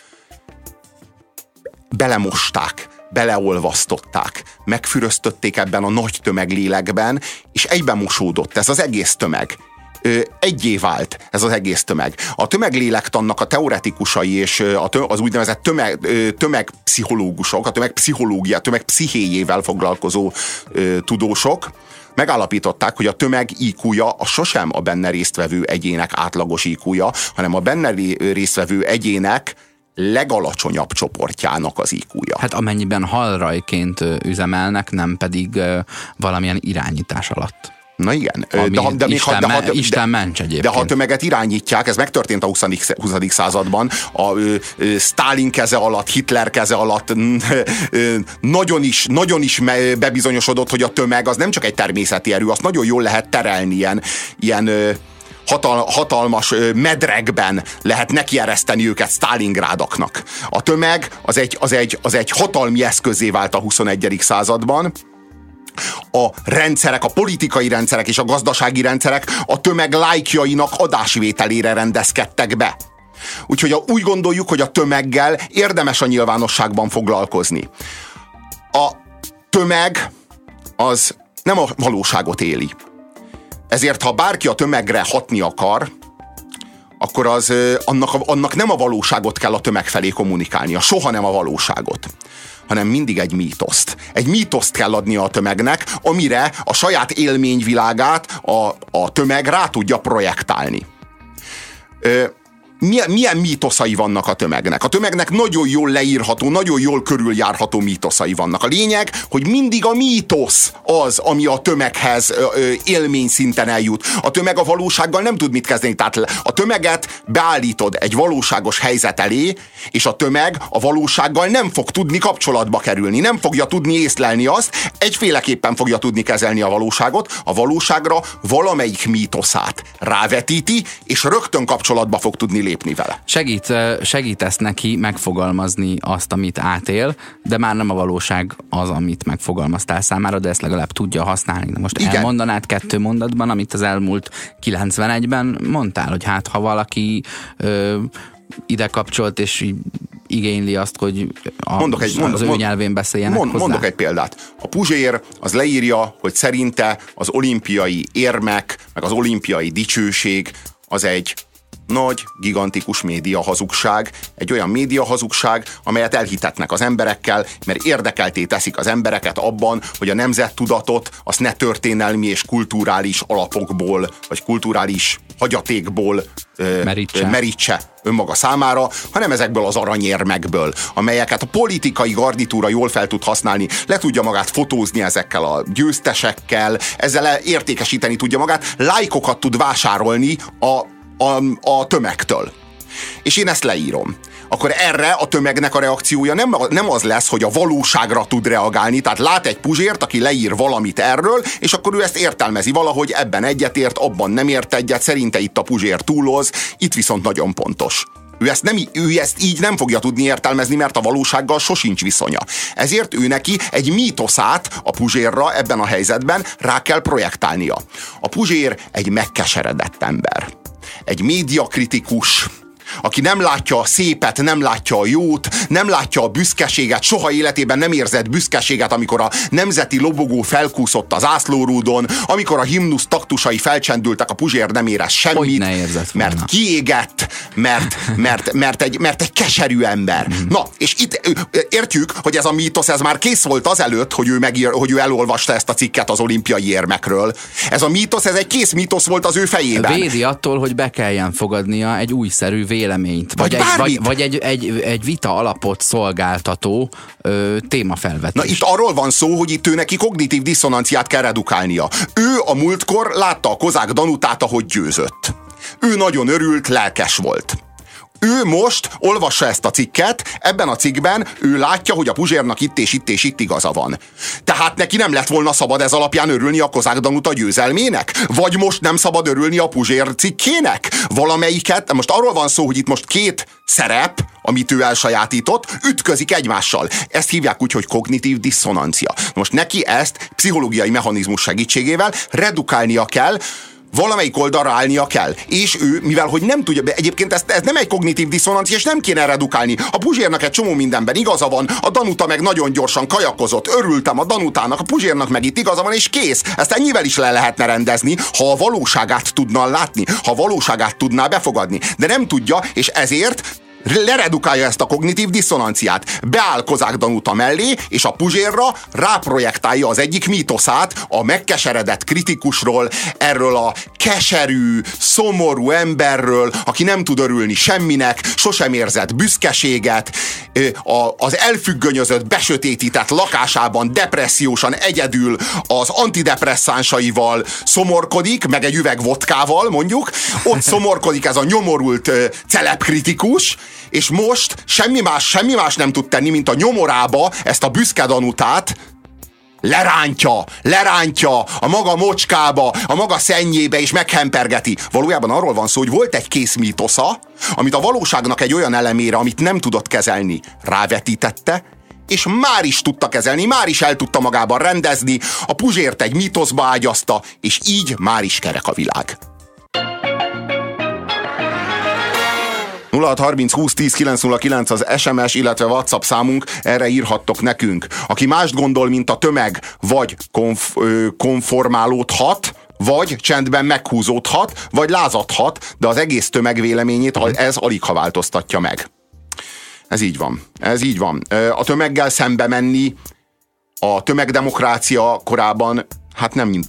belemosták, beleolvasztották, megfüröztötték ebben a nagy tömeglélekben, és egyben mosódott ez az egész tömeg. Egyé vált ez az egész tömeg. A tömeglélektannak a teoretikusai és az úgynevezett tömegpszichológusok, a tömegpszichológia, tömegpszichéjével foglalkozó tudósok megállapították, hogy a tömeg IQ-ja a sosem a benne résztvevő egyének átlagos IQ-ja, hanem a benne résztvevő egyének legalacsonyabb csoportjának az IQ-ja. Hát amennyiben halrajként üzemelnek, nem pedig valamilyen irányítás alatt. Na igen. Isten ments egyébként. De ha a tömeget irányítják, ez megtörtént a 20. században, a Sztálin keze alatt, Hitler keze alatt nagyon is bebizonyosodott, hogy a tömeg az nem csak egy természeti erő, azt nagyon jól lehet terelni ilyen hatalmas medrekben lehet nekiereszteni őket Sztálingrádaknak. A tömeg az egy hatalmi eszközzé vált a 21. században. A rendszerek, a politikai rendszerek és a gazdasági rendszerek a tömeg lájkjainak adásvételére rendezkedtek be. Úgyhogy úgy gondoljuk, hogy a tömeggel érdemes a nyilvánosságban foglalkozni. A tömeg az nem a valóságot éli. Ezért, ha bárki a tömegre hatni akar, akkor annak nem a valóságot kell a tömeg felé kommunikálnia, soha nem a valóságot, hanem mindig egy mítoszt. Egy mítoszt kell adnia a tömegnek, amire a saját élményvilágát a tömeg rá tudja projektálni. Milyen mítoszai vannak a tömegnek? A tömegnek nagyon jól leírható, nagyon jól körüljárható mítoszai vannak. A lényeg, hogy mindig a mítosz az, ami a tömeghez élmény szinten eljut. A tömeg a valósággal nem tud mit kezdeni. Tehát a tömeget beállítod egy valóságos helyzet elé, és a tömeg a valósággal nem fog tudni kapcsolatba kerülni. Nem fogja tudni észlelni azt, egyféleképpen fogja tudni kezelni a valóságot. A valóságra valamelyik mítoszát rávetíti, és rögtön kapcsolatba fog tudni lépni vele. Segítesz neki megfogalmazni azt, amit átél, de már nem a valóság az, amit megfogalmaztál számára, de ezt legalább tudja használni. De most igen. Elmondanád 2 mondatban, amit az elmúlt 91-ben mondtál, hogy hát ha valaki ide kapcsolt és igényli azt, hogy az ő nyelvén beszéljenek hozzá. Mondok egy példát. A Puzsér az leírja, hogy szerinte az olimpiai érmek, meg az olimpiai dicsőség az egy nagy, gigantikus média hazugság, egy olyan média hazugság, amelyet elhitetnek az emberekkel, mert érdekelté teszik az embereket abban, hogy a nemzettudatot azt ne történelmi és kulturális alapokból, vagy kulturális hagyatékból merítse önmaga számára, hanem ezekből az aranyérmekből, amelyeket a politikai garnitúra jól fel tud használni, le tudja magát fotózni ezekkel a győztesekkel, ezzel értékesíteni tudja magát, lájkokat tud vásárolni a tömegtől. És én ezt leírom. akkor erre a tömegnek a reakciója nem az lesz, hogy a valóságra tud reagálni, tehát lát egy Puzsért, aki leír valamit erről, és akkor ő ezt értelmezi valahogy, ebben egyetért, abban nem ért egyet, szerinte itt a Puzsér túloz, itt viszont nagyon pontos. Ő ezt így nem fogja tudni értelmezni, mert a valósággal sosincs viszonya. Ezért ő neki egy mítoszát a Puzsérra ebben a helyzetben rá kell projektálnia. A Puzsér egy megkeseredett ember. Egy médiakritikus, aki nem látja a szépet, nem látja a jót, nem látja a büszkeséget, soha életében nem érzett büszkeséget, amikor a nemzeti lobogó felkúszott az ászlórúdon, amikor a himnusz taktusai felcsendültek, a Puzsér nem érez semmit, mert kiégett, mert egy keserű ember. Na, és itt értjük, hogy ez a mítosz, ez már kész volt azelőtt, hogy ő elolvasta ezt a cikket az olimpiai érmekről. Ez a mítosz, ez egy kész mítosz volt az ő fejében. Védi attól, hogy be kelljen fogadnia egy újszerű véleményt, vagy egy vita alapot szolgáltató témafelvetés. Na itt arról van szó, hogy itt ő neki kognitív disszonanciát kell redukálnia. Ő a múltkor látta a Kozák Danutát, ahogy győzött. Ő nagyon örült, lelkes volt. Ő most olvassa ezt a cikket, ebben a cikkben ő látja, hogy a Puzsérnak itt és itt és itt igaza van. Tehát neki nem lett volna szabad ez alapján örülni a Kozák Danuta győzelmének? Vagy most nem szabad örülni a Puzsér cikkének? Valamelyiket, most arról van szó, hogy itt most két szerep, amit ő elsajátított, ütközik egymással. Ezt hívják úgy, hogy kognitív disszonancia. Most neki ezt pszichológiai mechanizmus segítségével redukálnia kell, valamelyik oldalra állnia kell. És ő, mivel hogy nem tudja, egyébként ez nem egy kognitív diszonancia, és nem kéne redukálni. A Puzsérnak egy csomó mindenben igaza van, a Danuta meg nagyon gyorsan kajakozott, örültem a Danutának, a Puzsérnak meg itt igaza van, és kész. Ezt ennyivel is le lehetne rendezni, ha a valóságát tudna látni, ha a valóságát tudná befogadni. De nem tudja, és ezért leredukálja ezt a kognitív diszonanciát. Beáll Kozák Danuta mellé, és a Puzsérra ráprojektálja az egyik mítoszát a megkeseredett kritikusról, erről a keserű, szomorú emberről, aki nem tud örülni semminek, sosem érzett büszkeséget, az elfüggönyözött, besötétített lakásában depressziósan egyedül az antidepresszánsaival szomorkodik, meg egy üveg vodkával mondjuk, ott szomorkodik ez a nyomorult celebkritikus, és most semmi más nem tud tenni, mint a nyomorába ezt a büszke Danutát lerántja a maga mocskába, a maga szennyébe, és meghempergeti. Valójában arról van szó, hogy volt egy kész mítosza, amit a valóságnak egy olyan elemére, amit nem tudott kezelni, rávetítette, és már is tudta kezelni, már is el tudta magában rendezni, a Puzsért egy mítoszba ágyazta, és így már is kerek a világ. 0630 20 10 909 az SMS, illetve WhatsApp számunk, erre írhattok nekünk. Aki mást gondol, mint a tömeg, vagy konformálódhat, vagy csendben meghúzódhat, vagy lázadhat, de az egész tömeg véleményét ez aligha változtatja meg. Ez így van. A tömeggel szembe menni a tömegdemokrácia korában hát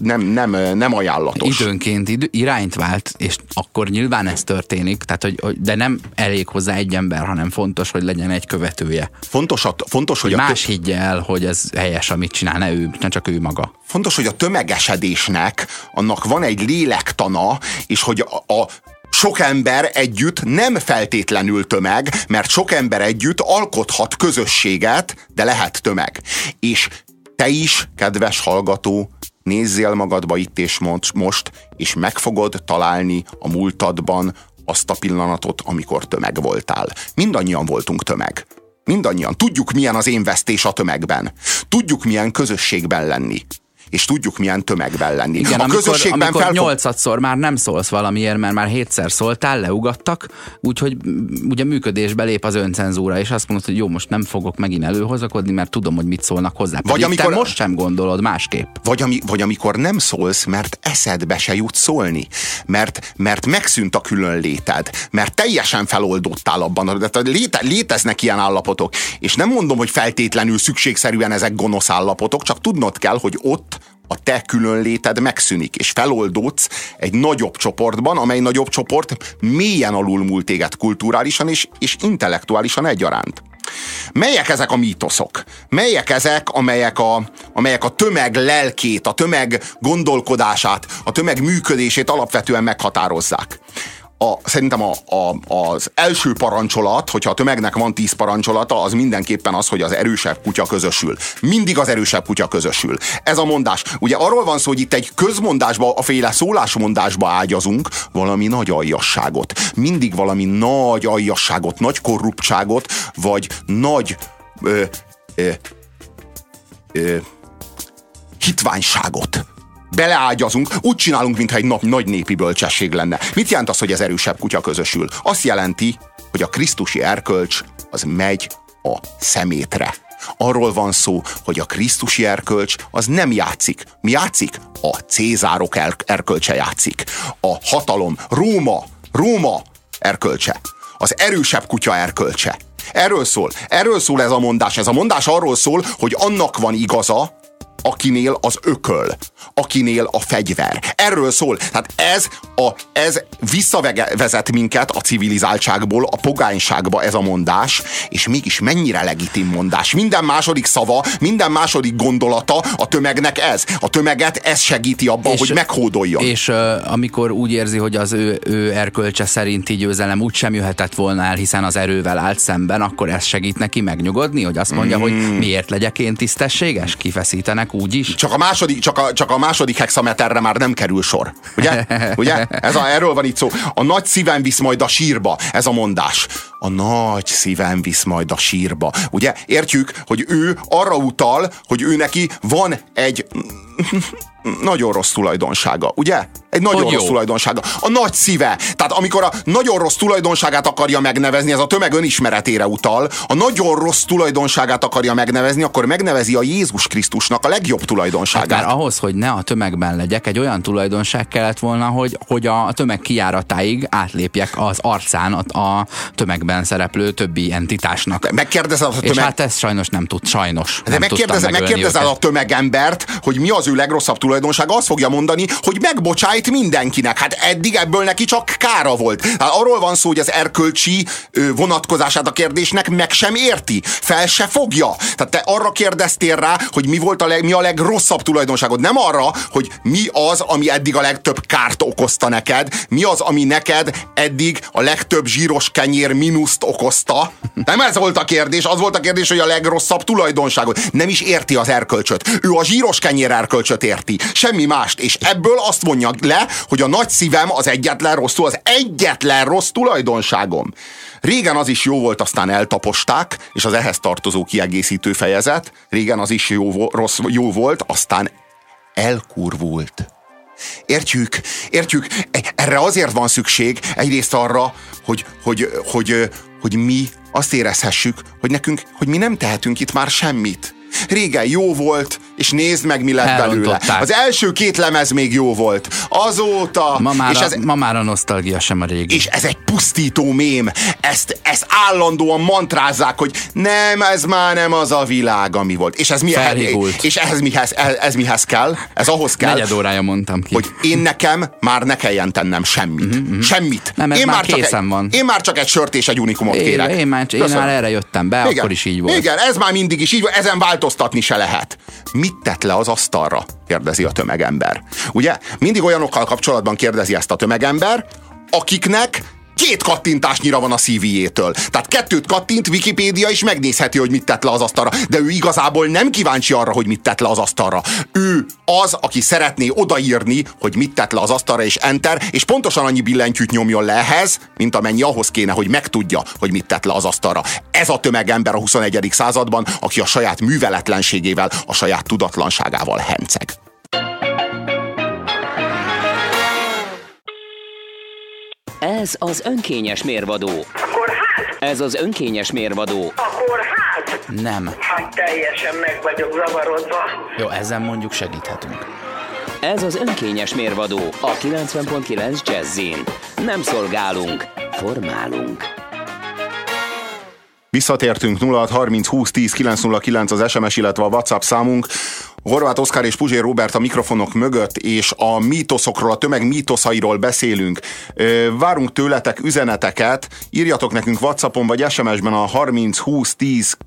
nem ajánlatos. Időnként irányt vált, és akkor nyilván ez történik, tehát, de nem elég hozzá egy ember, hanem fontos, hogy legyen egy követője. Fontos, hogy más higgye el, hogy ez helyes, amit csinál, ne csak ő maga. Fontos, hogy a tömegesedésnek annak van egy lélektana, és hogy a sok ember együtt nem feltétlenül tömeg, mert sok ember együtt alkothat közösséget, de lehet tömeg. És te is, kedves hallgató, nézzél magadba itt és most, és meg fogod találni a múltadban azt a pillanatot, amikor tömeg voltál. Mindannyian voltunk tömeg. Mindannyian. Tudjuk, milyen az én vesztés a tömegben. Tudjuk, milyen közösségben lenni. És tudjuk, milyen tömegben lenni. Igen, amikor 8-szor már nem szólsz valamiért, mert már 7-szer szóltál, leugattak, úgyhogy ugye működésbe lép az öncenzúra, és azt mondod, hogy jó, most nem fogok megint előhozakodni, mert tudom, hogy mit szólnak hozzá. Vagy amikor, te most sem gondolod másképp. Vagy amikor nem szólsz, mert eszedbe se jut szólni. Mert megszűnt a különléted. Mert teljesen feloldódtál abban. Léteznek ilyen állapotok. És nem mondom, hogy feltétlenül szükségszerűen ezek gonosz állapotok, csak tudnod kell, hogy ott a te különléted megszűnik, és feloldódsz egy nagyobb csoportban, amely nagyobb csoport mélyen alulmúl téged kulturálisan és intellektuálisan egyaránt. Melyek ezek a mítoszok? Melyek ezek, amelyek a tömeg lelkét, a tömeg gondolkodását, a tömeg működését alapvetően meghatározzák? Szerintem az első parancsolat, hogyha a tömegnek van 10 parancsolata, az mindenképpen az, hogy az erősebb kutya közösül. Mindig az erősebb kutya közösül. Ez a mondás. Ugye arról van szó, hogy itt egy közmondásba, a féle szólásmondásba ágyazunk valami nagy aljasságot. Mindig valami nagy aljasságot, nagy korruptságot, vagy nagy hitványságot beleágyazunk, úgy csinálunk, mintha egy nagy népi bölcsesség lenne. Mit jelent az, hogy ez erősebb kutya közösül? Azt jelenti, hogy a krisztusi erkölcs az megy a szemétre. Arról van szó, hogy a krisztusi erkölcs az nem játszik. Mi játszik? A Cézárok erkölcse játszik. A hatalom, Róma erkölcse. Az erősebb kutya erkölcse. Erről szól ez a mondás. Ez a mondás arról szól, hogy annak van igaza, akinél az ököl, akinél a fegyver. Erről szól. Tehát ez visszavezet minket a civilizáltságból, a pogányságba ez a mondás, és mégis mennyire legitim mondás. Minden második szava, minden második gondolata a tömegnek ez. A tömeget ez segíti abban, hogy meghódoljon. És amikor úgy érzi, hogy az ő erkölcse szerinti győzelem úgysem jöhetett volna el, hiszen az erővel állt szemben, akkor ez segít neki megnyugodni, hogy azt mondja, hogy miért legyek én tisztességes? Kifeszítenek úgyis. Csak a második hexameterre már nem kerül sor. Ugye? Erről van itt szó. A nagy szívem visz majd a sírba. Ez a mondás. A nagy szívem visz majd a sírba. Ugye? Értjük, hogy ő arra utal, hogy ő neki van egy nagyon rossz tulajdonsága, ugye? Egy nagyon rossz tulajdonsága. A nagy szíve. Tehát amikor a nagyon rossz tulajdonságát akarja megnevezni, ez a tömeg önismeretére utal, a nagyon rossz tulajdonságát akarja megnevezni, akkor megnevezi a Jézus Krisztusnak a legjobb tulajdonságát. Hát már ahhoz, hogy ne a tömegben legyek, egy olyan tulajdonság kellett volna, hogy a tömeg kijáratáig átlépjek az arcán a tömegben szereplő többi entitásnak. Megkérdezed a tömeg... És hát ezt sajnos nem tud, sajnos. De megkérdezed a tömegembert, hogy mi az ő legrosszabb tulajdonsága, azt fogja mondani, hogy megbocsájt mindenkinek. Hát eddig ebből neki csak kára volt. Hát arról van szó, hogy az erkölcsi vonatkozását a kérdésnek meg sem érti. Fel se fogja. Tehát te arra kérdeztél rá, hogy mi a legrosszabb tulajdonságod. Nem arra, hogy mi az, ami eddig a legtöbb kárt okozta neked. Mi az, ami neked eddig a legtöbb zsíros kenyér mínuszt okozta. Nem ez volt a kérdés. Az volt a kérdés, hogy a legrosszabb tulajdonságod. Nem is érti az erkölcsöt. Ő a zsíros kenyér erkölcsöt érti. Semmi mást. És ebből azt mondja le, hogy a nagy szívem az egyetlen rossz tulajdonságom. Régen az is jó volt, aztán eltaposták, és az ehhez tartozó kiegészítő fejezet, régen az is jó volt, aztán elkurvult. Értjük, erre azért van szükség, egyrészt arra, hogy mi azt érezhessük, hogy mi nem tehetünk itt már semmit. Régen jó volt, és nézd meg, mi lett belőle. Az első 2 lemez még jó volt. Azóta... Ma már a nosztalgia sem a régi. És ez egy pusztító mém. Ezt állandóan mantrázzák, hogy nem, ez már nem az a világ, ami volt. És ez mihez kell? Ez ahhoz kell. 4 órája mondtam ki. Hogy én nekem már ne kelljen tennem semmit. Semmit. Nem, ez már készen van. Én már csak egy sört és egy unikumot kérek. Én már erre jöttem be, igen, akkor is így volt. Igen, ez már mindig is így volt, ezen változtatni se lehet. Mit tett le az asztalra? Kérdezi a tömegember. Ugye? Mindig olyanokkal kapcsolatban kérdezi ezt a tömegember, akiknek 2 kattintásnyira van a CV-jétől. Tehát 2 kattint, Wikipédia is megnézheti, hogy mit tett le az asztalra. De ő igazából nem kíváncsi arra, hogy mit tett le az asztalra. Ő az, aki szeretné odaírni, hogy mit tett le az asztalra, és enter, és pontosan annyi billentyűt nyomjon le ehhez, mint amennyi ahhoz kéne, hogy megtudja, hogy mit tett le az asztalra. Ez a tömegember a 21. században, aki a saját műveletlenségével, a saját tudatlanságával henceg. Ez az önkényes mérvadó. Akkor hát? Ez az önkényes mérvadó. Akkor hát? Nem. Hát teljesen meg vagyok zavarodva. Jó, ezen mondjuk segíthetünk. Ez az önkényes mérvadó a 90.9 Jazzin. Nem szolgálunk, formálunk. Visszatértünk. 0630 20 10 909 az SMS, illetve a WhatsApp számunk. Horváth Oszkár és Puzsér Róbert a mikrofonok mögött, és a mítoszokról, a tömeg mítoszairól beszélünk. Várunk tőletek üzeneteket, írjatok nekünk WhatsAppon vagy SMS-ben a 30 20 10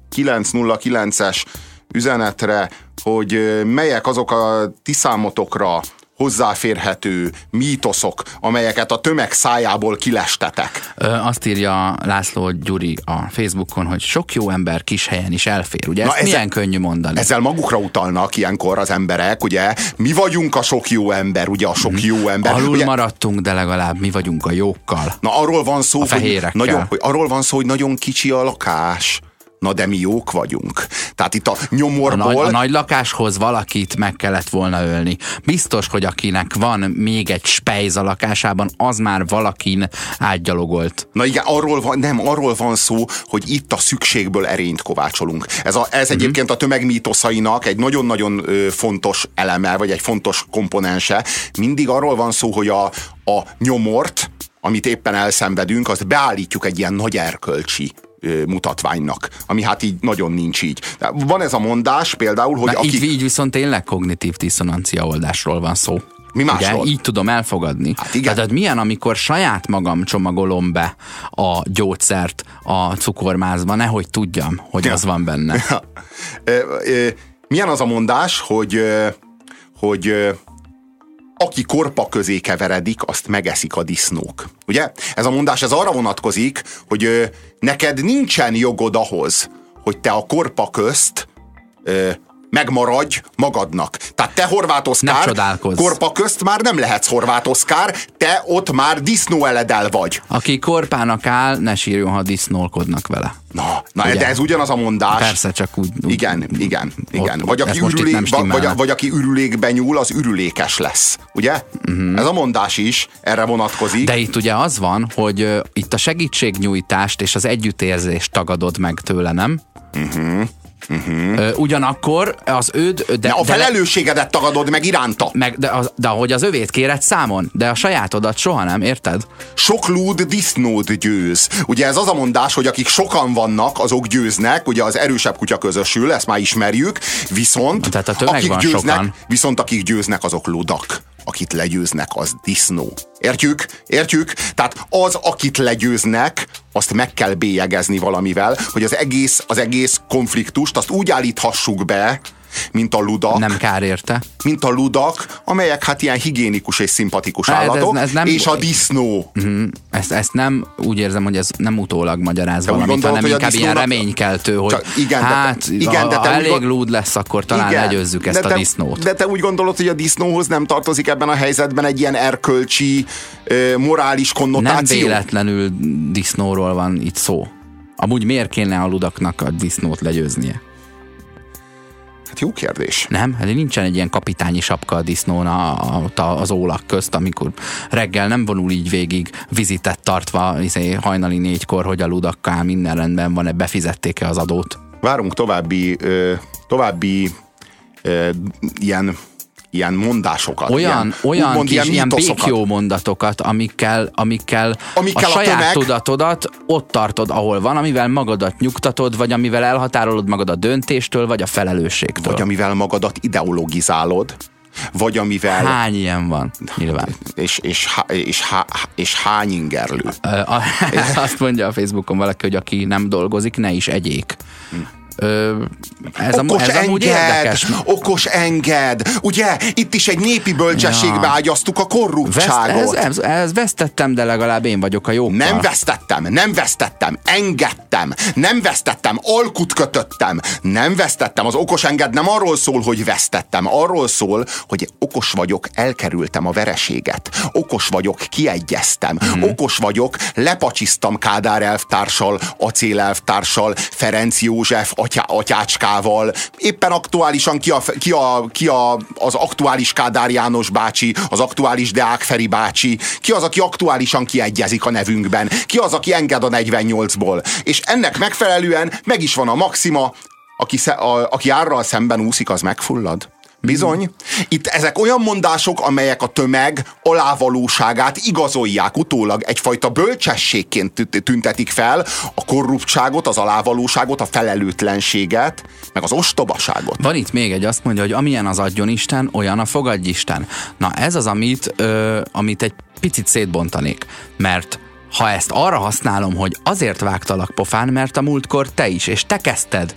909-es üzenetre, hogy melyek azok a ti számotokra, hozzáférhető mítoszok, amelyeket a tömeg szájából kilestetek. Azt írja László Gyuri a Facebookon, hogy sok jó ember kis helyen is elfér. Ugye ezt milyen könnyű mondani? Ezzel magukra utalnak ilyenkor az emberek, ugye? Mi vagyunk a sok jó ember, ugye a sok jó ember. Alul ugye, maradtunk, de legalább mi vagyunk a jókkal. na arról van szó, arról van szó, hogy nagyon kicsi a lakás. Na de mi jók vagyunk. Tehát itt a nyomorból... A nagy lakáshoz valakit meg kellett volna ölni. Biztos, hogy akinek van még egy spejz a lakásában, az már valakin átgyalogolt. Na igen, arról van szó, hogy itt a szükségből erényt kovácsolunk. Ez egyébként a tömegmítoszainak egy nagyon-nagyon fontos eleme, vagy egy fontos komponense. Mindig arról van szó, hogy a nyomort, amit éppen elszenvedünk, azt beállítjuk egy ilyen nagy erkölcsi mutatványnak, ami hát így nagyon nincs így. Van ez a mondás például, hogy így viszont tényleg kognitív diszonancia oldásról van szó. Mi másról? Ugye, így tudom elfogadni. Hát igen. Tehát milyen, amikor saját magam csomagolom be a gyógyszert a cukormázba, nehogy tudjam, hogy az van benne. Milyen az a mondás, hogy aki korpa közé keveredik, azt megeszik a disznók. Ugye? Ez a mondás ez arra vonatkozik, hogy neked nincsen jogod ahhoz, hogy te a korpa közt megmaradj magadnak. Tehát te Horváth Oszkár korpa közt már nem lehetsz Horváth Oszkár, te ott már disznóeledel vagy. Aki korpának áll, ne sírjon, ha disznólkodnak vele. Na de ez ugyanaz a mondás. Persze, csak úgy. Igen. Vagy aki ürülékbe nyúl, az ürülékes lesz. Ugye? Ez a mondás is erre vonatkozik. De itt ugye az van, hogy itt a segítségnyújtást és az együttérzést tagadod meg tőle, nem? Ugyanakkor az de a felelősségedet tagadod meg iránta. De ahogy az övét kéred számon, de a sajátodat soha nem, érted? Sok lúd disznót győz. Ugye ez az a mondás, hogy akik sokan vannak, azok győznek, ugye az erősebb kutya közösül, ezt már ismerjük, viszont akik győznek, azok ludak. Akit legyőznek, az disznó. Értjük? Tehát az, akit legyőznek, azt meg kell bélyegezni valamivel, hogy az egész konfliktust azt úgy állíthassuk be, mint a ludak. Nem kár érte. Mint a ludak, amelyek hát ilyen higiénikus és szimpatikus állatok, ez nem, és a disznó. Ezt nem úgy érzem, hogy ez nem utólag magyaráz valamit, hanem inkább ilyen reménykeltő, hogy elég lúd lesz, akkor talán legyőzzük ezt a disznót. De te úgy gondolod, hogy a disznóhoz nem tartozik ebben a helyzetben egy ilyen erkölcsi, morális konnotáció? Nem véletlenül disznóról van itt szó. Amúgy miért kéne a ludaknak a disznót legyőznie? Hát jó kérdés. Nem? Hát nincsen egy ilyen kapitányi sapka a disznón az ólak közt, amikor reggel nem vonul így végig vizitet tartva hajnali 4-kor, hogy a ludakkal minden rendben van, befizették-e az adót. Várunk további ilyen mondásokat. Olyan kis ilyen békjó mondatokat, amikkel a saját tudatodat ott tartod, ahol van, amivel magadat nyugtatod, vagy amivel elhatárolod magad a döntéstől, vagy a felelősségtől. Vagy amivel magadat ideologizálod, vagy amivel... Hány ilyen van, nyilván. És hány ingerlő. Azt mondja a Facebookon valaki, hogy aki nem dolgozik, ne is egyék. Ez amúgy érdekes. Okos enged. Ugye, itt is egy népi bölcsességbe ágyaztuk a korruptságot. Ez vesztettem, de legalább én vagyok a jókkal. Nem vesztettem. Engedtem. Nem vesztettem. Alkut kötöttem. Nem vesztettem. Az okos enged nem arról szól, hogy vesztettem. Arról szól, hogy okos vagyok, elkerültem a vereséget. Okos vagyok, kiegyeztem. Okos vagyok, lepacsisztam Kádár elvtárssal, Acél elvtárssal, Ferenc József atyácskával, éppen aktuálisan az aktuális Kádár János bácsi, az aktuális Deák Feri bácsi, ki az, aki aktuálisan kiegyezik a nevünkben, ki az, aki enged a 48-ból. És ennek megfelelően meg is van a maxima, aki árral szemben úszik, az megfullad. Bizony. Itt ezek olyan mondások, amelyek a tömeg alávalóságát igazolják utólag, egyfajta bölcsességként tüntetik fel a korruptságot, az alávalóságot, a felelőtlenséget, meg az ostobaságot. Van itt még egy, azt mondja, hogy amilyen az adjon Isten, olyan a fogadj Isten. Na ez az, amit egy picit szétbontanék, mert ha ezt arra használom, hogy azért vágtalak pofán, mert a múltkor te is, és te kezdted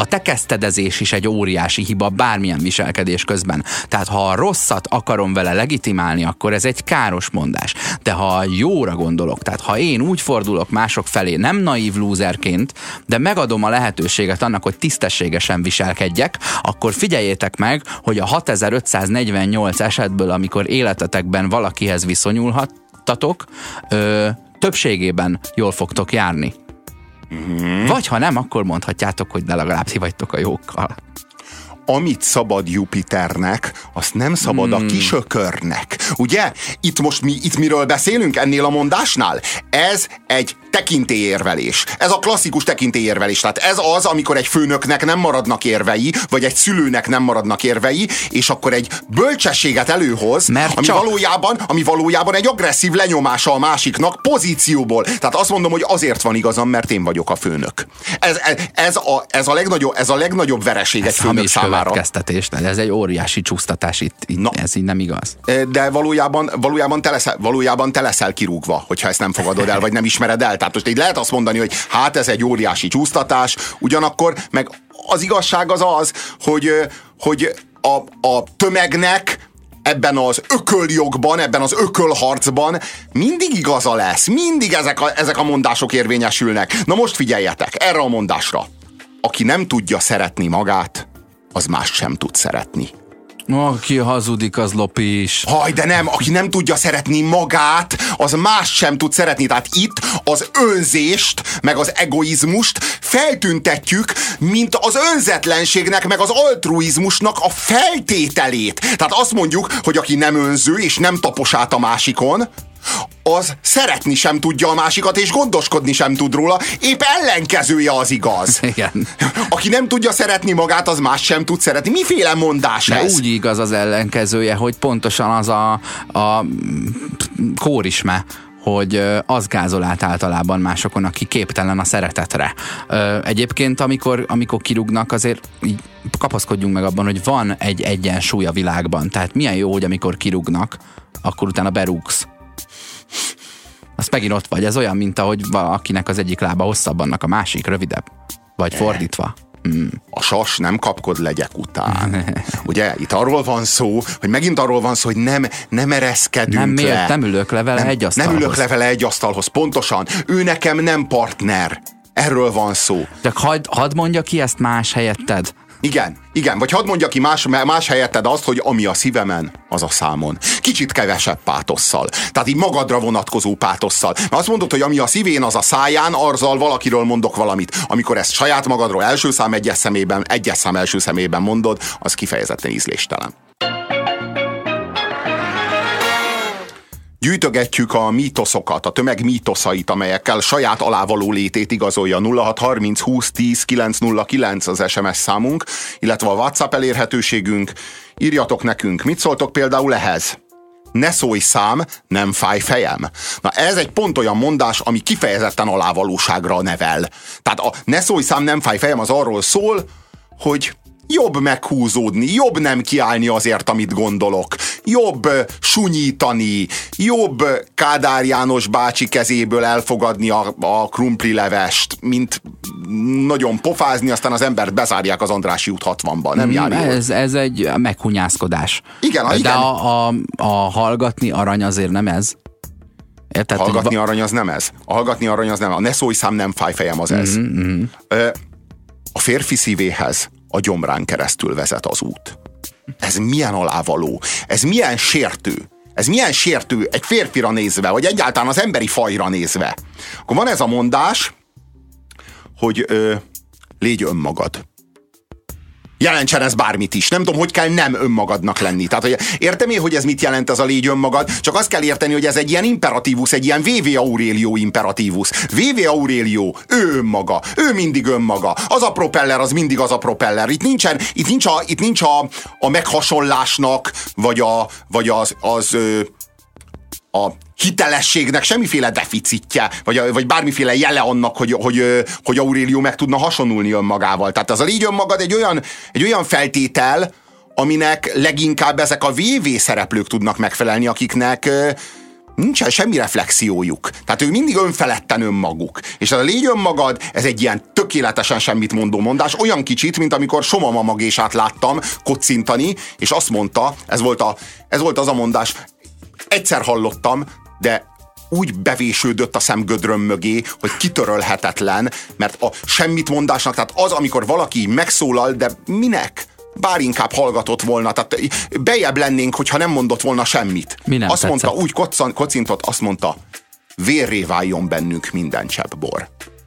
A tekesztedezés is egy óriási hiba bármilyen viselkedés közben. Tehát ha a rosszat akarom vele legitimálni, akkor ez egy káros mondás. De ha a jóra gondolok, tehát ha én úgy fordulok mások felé, nem naív lúzerként, de megadom a lehetőséget annak, hogy tisztességesen viselkedjek, akkor figyeljétek meg, hogy a 6548 esetből, amikor életetekben valakihez viszonyulhattatok, többségében jól fogtok járni. Vagy ha nem, akkor mondhatjátok, hogy de legalább ti vagytok a jókkal. Amit szabad Jupiternek, azt nem szabad a kisökörnek. Ugye? Itt miről beszélünk ennél a mondásnál? Ez egy tekintélyérvelés. Ez a klasszikus tekintélyérvelés. Tehát ez az, amikor egy főnöknek nem maradnak érvei, vagy egy szülőnek nem maradnak érvei, és akkor egy bölcsességet előhoz, ami valójában egy agresszív lenyomása a másiknak pozícióból. Tehát azt mondom, hogy azért van igazam, mert én vagyok a főnök. Ez a legnagyobb vereség egy főnök számára. Ez egy óriási csúsztatás itt ez így nem igaz. De valójában te leszel kirúgva, hogyha ezt nem fogadod el, vagy nem ismered el. Tehát most így lehet azt mondani, hogy hát ez egy óriási csúsztatás, ugyanakkor meg az igazság az, hogy a tömegnek ebben az ököljogban, ebben az ökölharcban mindig igaza lesz. Mindig ezek a mondások érvényesülnek. Na most figyeljetek erre a mondásra. Aki nem tudja szeretni magát, az más sem tud szeretni. Aki hazudik, az lopis. Haj, de nem, aki nem tudja szeretni magát, az más sem tud szeretni. Tehát itt az önzést, meg az egoizmust feltüntetjük, mint az önzetlenségnek, meg az altruizmusnak a feltételét. Tehát azt mondjuk, hogy aki nem önző, és nem tapos át a másikon, az szeretni sem tudja a másikat, és gondoskodni sem tud róla, épp ellenkezője az igaz. Igen. Aki nem tudja szeretni magát, az más sem tud szeretni. Miféle mondás de ez? Úgy igaz az ellenkezője, hogy pontosan az a kórisme, hogy az gázol át általában másokon, aki képtelen a szeretetre. Egyébként, amikor kirúgnak, azért így kapaszkodjunk meg abban, hogy van egy egyensúly a világban. Tehát milyen jó, hogy amikor kirúgnak, akkor utána berúgsz. Az megint ott vagy. Ez olyan, mint ahogy valakinek az egyik lába hosszabb, annak a másik rövidebb. Vagy fordítva. A sas nem kapkod legyek után. Ugye, itt arról van szó, hogy megint arról van szó, hogy nem ereszkedünk le. Nem ülök le vele egy asztalhoz. Nem ülök le vele egy asztalhoz, pontosan. Ő nekem nem partner. Erről van szó. Csak hadd mondja ki ezt más helyetted. Igen, vagy hadd mondja ki más helyetted azt, hogy ami a szívemen, az a számon. Kicsit kevesebb pátosszal. Tehát így magadra vonatkozó pátosszal. Mert azt mondod, hogy ami a szívén, az a száján, azzal valakiről mondok valamit. Amikor ezt saját magadról egyes szám első szemében mondod, az kifejezetten ízléstelen. Gyűjtögetjük a mítoszokat, a tömeg mítoszait, amelyekkel saját alávaló létét igazolja. 0630 20 10 909 az SMS számunk, illetve a WhatsApp elérhetőségünk. Írjatok nekünk, mit szóltok például ehhez? Ne szólj szám, nem fáj fejem. Na ez egy pont olyan mondás, ami kifejezetten alávalóságra nevel. Tehát a ne szólj szám, nem fáj fejem az arról szól, hogy jobb meghúzódni, jobb nem kiállni azért, amit gondolok. Jobb sunyítani, jobb Kádár János bácsi kezéből elfogadni a krumplilevest, mint nagyon pofázni, aztán az embert bezárják az Andrássy út 60-ba. Nem jár ez egy meghunyászkodás. Igen. De a hallgatni arany azért nem ez. Érted? Hallgatni arany az nem ez. A ne szólj szám, nem fáj fejem az ez. A férfi szívéhez a gyomrán keresztül vezet az út. Ez milyen alávaló, ez milyen sértő egy férfira nézve, vagy egyáltalán az emberi fajra nézve. Akkor van ez a mondás, hogy légy önmagad. Jelentsen ez bármit is. Nem tudom, hogy kell nem önmagadnak lenni. Tehát, hogy értem én, hogy ez mit jelent az a légy önmagad, csak azt kell érteni, hogy ez egy ilyen imperatívus, egy ilyen V.V. Aurelio imperatívus. V.V. Aurelio, ő önmaga, ő mindig önmaga. Az a propeller, az mindig az a propeller. Itt nincs a meghasonlásnak, vagy a hitelességnek semmiféle deficitje, vagy bármiféle jele annak, hogy Aurelio meg tudna hasonulni önmagával. Tehát az a légy önmagad egy olyan feltétel, aminek leginkább ezek a VV szereplők tudnak megfelelni, akiknek nincsen semmi reflexiójuk. Tehát ők mindig önfeledten önmaguk. És ez a légy önmagad, ez egy ilyen tökéletesen semmit mondó mondás, olyan kicsit, mint amikor Soma mamagésát láttam kocintani, és azt mondta, ez volt az a mondás, egyszer hallottam, de úgy bevésődött a szemgödröm mögé, hogy kitörölhetetlen, mert a semmit mondásnak, tehát az, amikor valaki megszólal, de minek? Bár inkább hallgatott volna, tehát bejebb lennénk, hogyha nem mondott volna semmit. Azt mondta, úgy kocintott, azt mondta, vérré váljon bennünk minden csepp bor.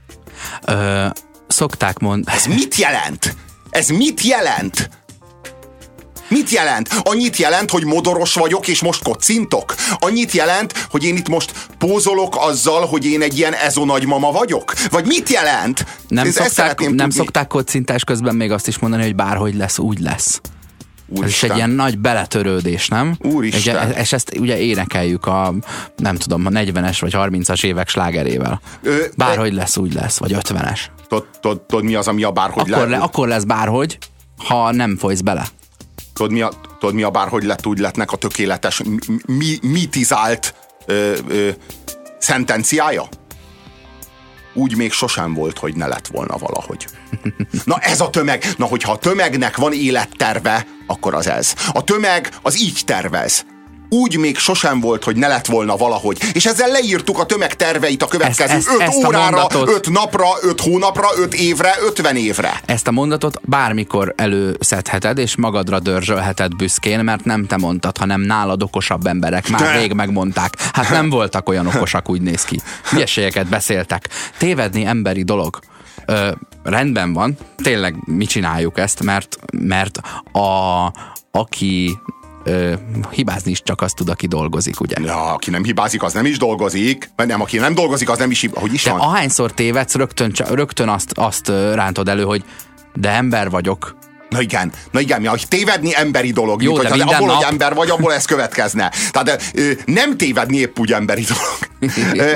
Szokták mondani. Ez mit jelent? Ez mit jelent? Mit jelent? Annyit jelent, hogy modoros vagyok, és most kocintok? Annyit jelent, hogy én itt most pózolok azzal, hogy én egy ilyen ezonagy-mama vagyok? Vagy mit jelent? Nem szokták kocintás közben még azt is mondani, hogy bárhogy lesz, úgy lesz. Úristen. Ez is egy ilyen nagy beletörődés, nem? Úristen. És ezt ugye énekeljük a 40-es vagy 30-as évek slágerével. Bárhogy lesz, úgy lesz, vagy 50-es. Tudod mi az, ami a bárhogy lesz? Akkor lesz bárhogy, ha nem folysz bele. Tudod mi a bárhogy lett, úgy lettnek a tökéletes, mitizált szentenciája? Úgy még sosem volt, hogy ne lett volna valahogy. Na ez a tömeg. Na hogyha a tömegnek van életterve, akkor az ez. A tömeg az így tervez. Úgy még sosem volt, hogy ne lett volna valahogy. És ezzel leírtuk a tömeg terveit a következő 5 órára, 5 napra, 5 hónapra, 5 évre, 50 évre. Ezt a mondatot bármikor előszedheted, és magadra dörzsölheted büszkén, mert nem te mondtad, hanem nálad okosabb emberek már rég megmondták. Hát nem voltak olyan okosak, úgy néz ki. Hülyeségeket beszéltek. Tévedni emberi dolog. Rendben van, tényleg mi csináljuk ezt, mert aki hibázni is csak azt tud, aki dolgozik, ugye? Ja, aki nem hibázik, az nem is dolgozik. Nem, aki nem dolgozik, az nem is hibázik. Hogy is de van? Ahányszor tévedsz, rögtön azt rántod elő, hogy de ember vagyok. Na igen, hogy tévedni emberi dolog. Jó, mint, de hogy abból, nap... hogy ember vagy, abból ez következne. Tehát nem tévedni épp úgy emberi dolog.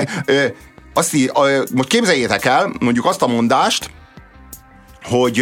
Most képzeljétek el, mondjuk azt a mondást, hogy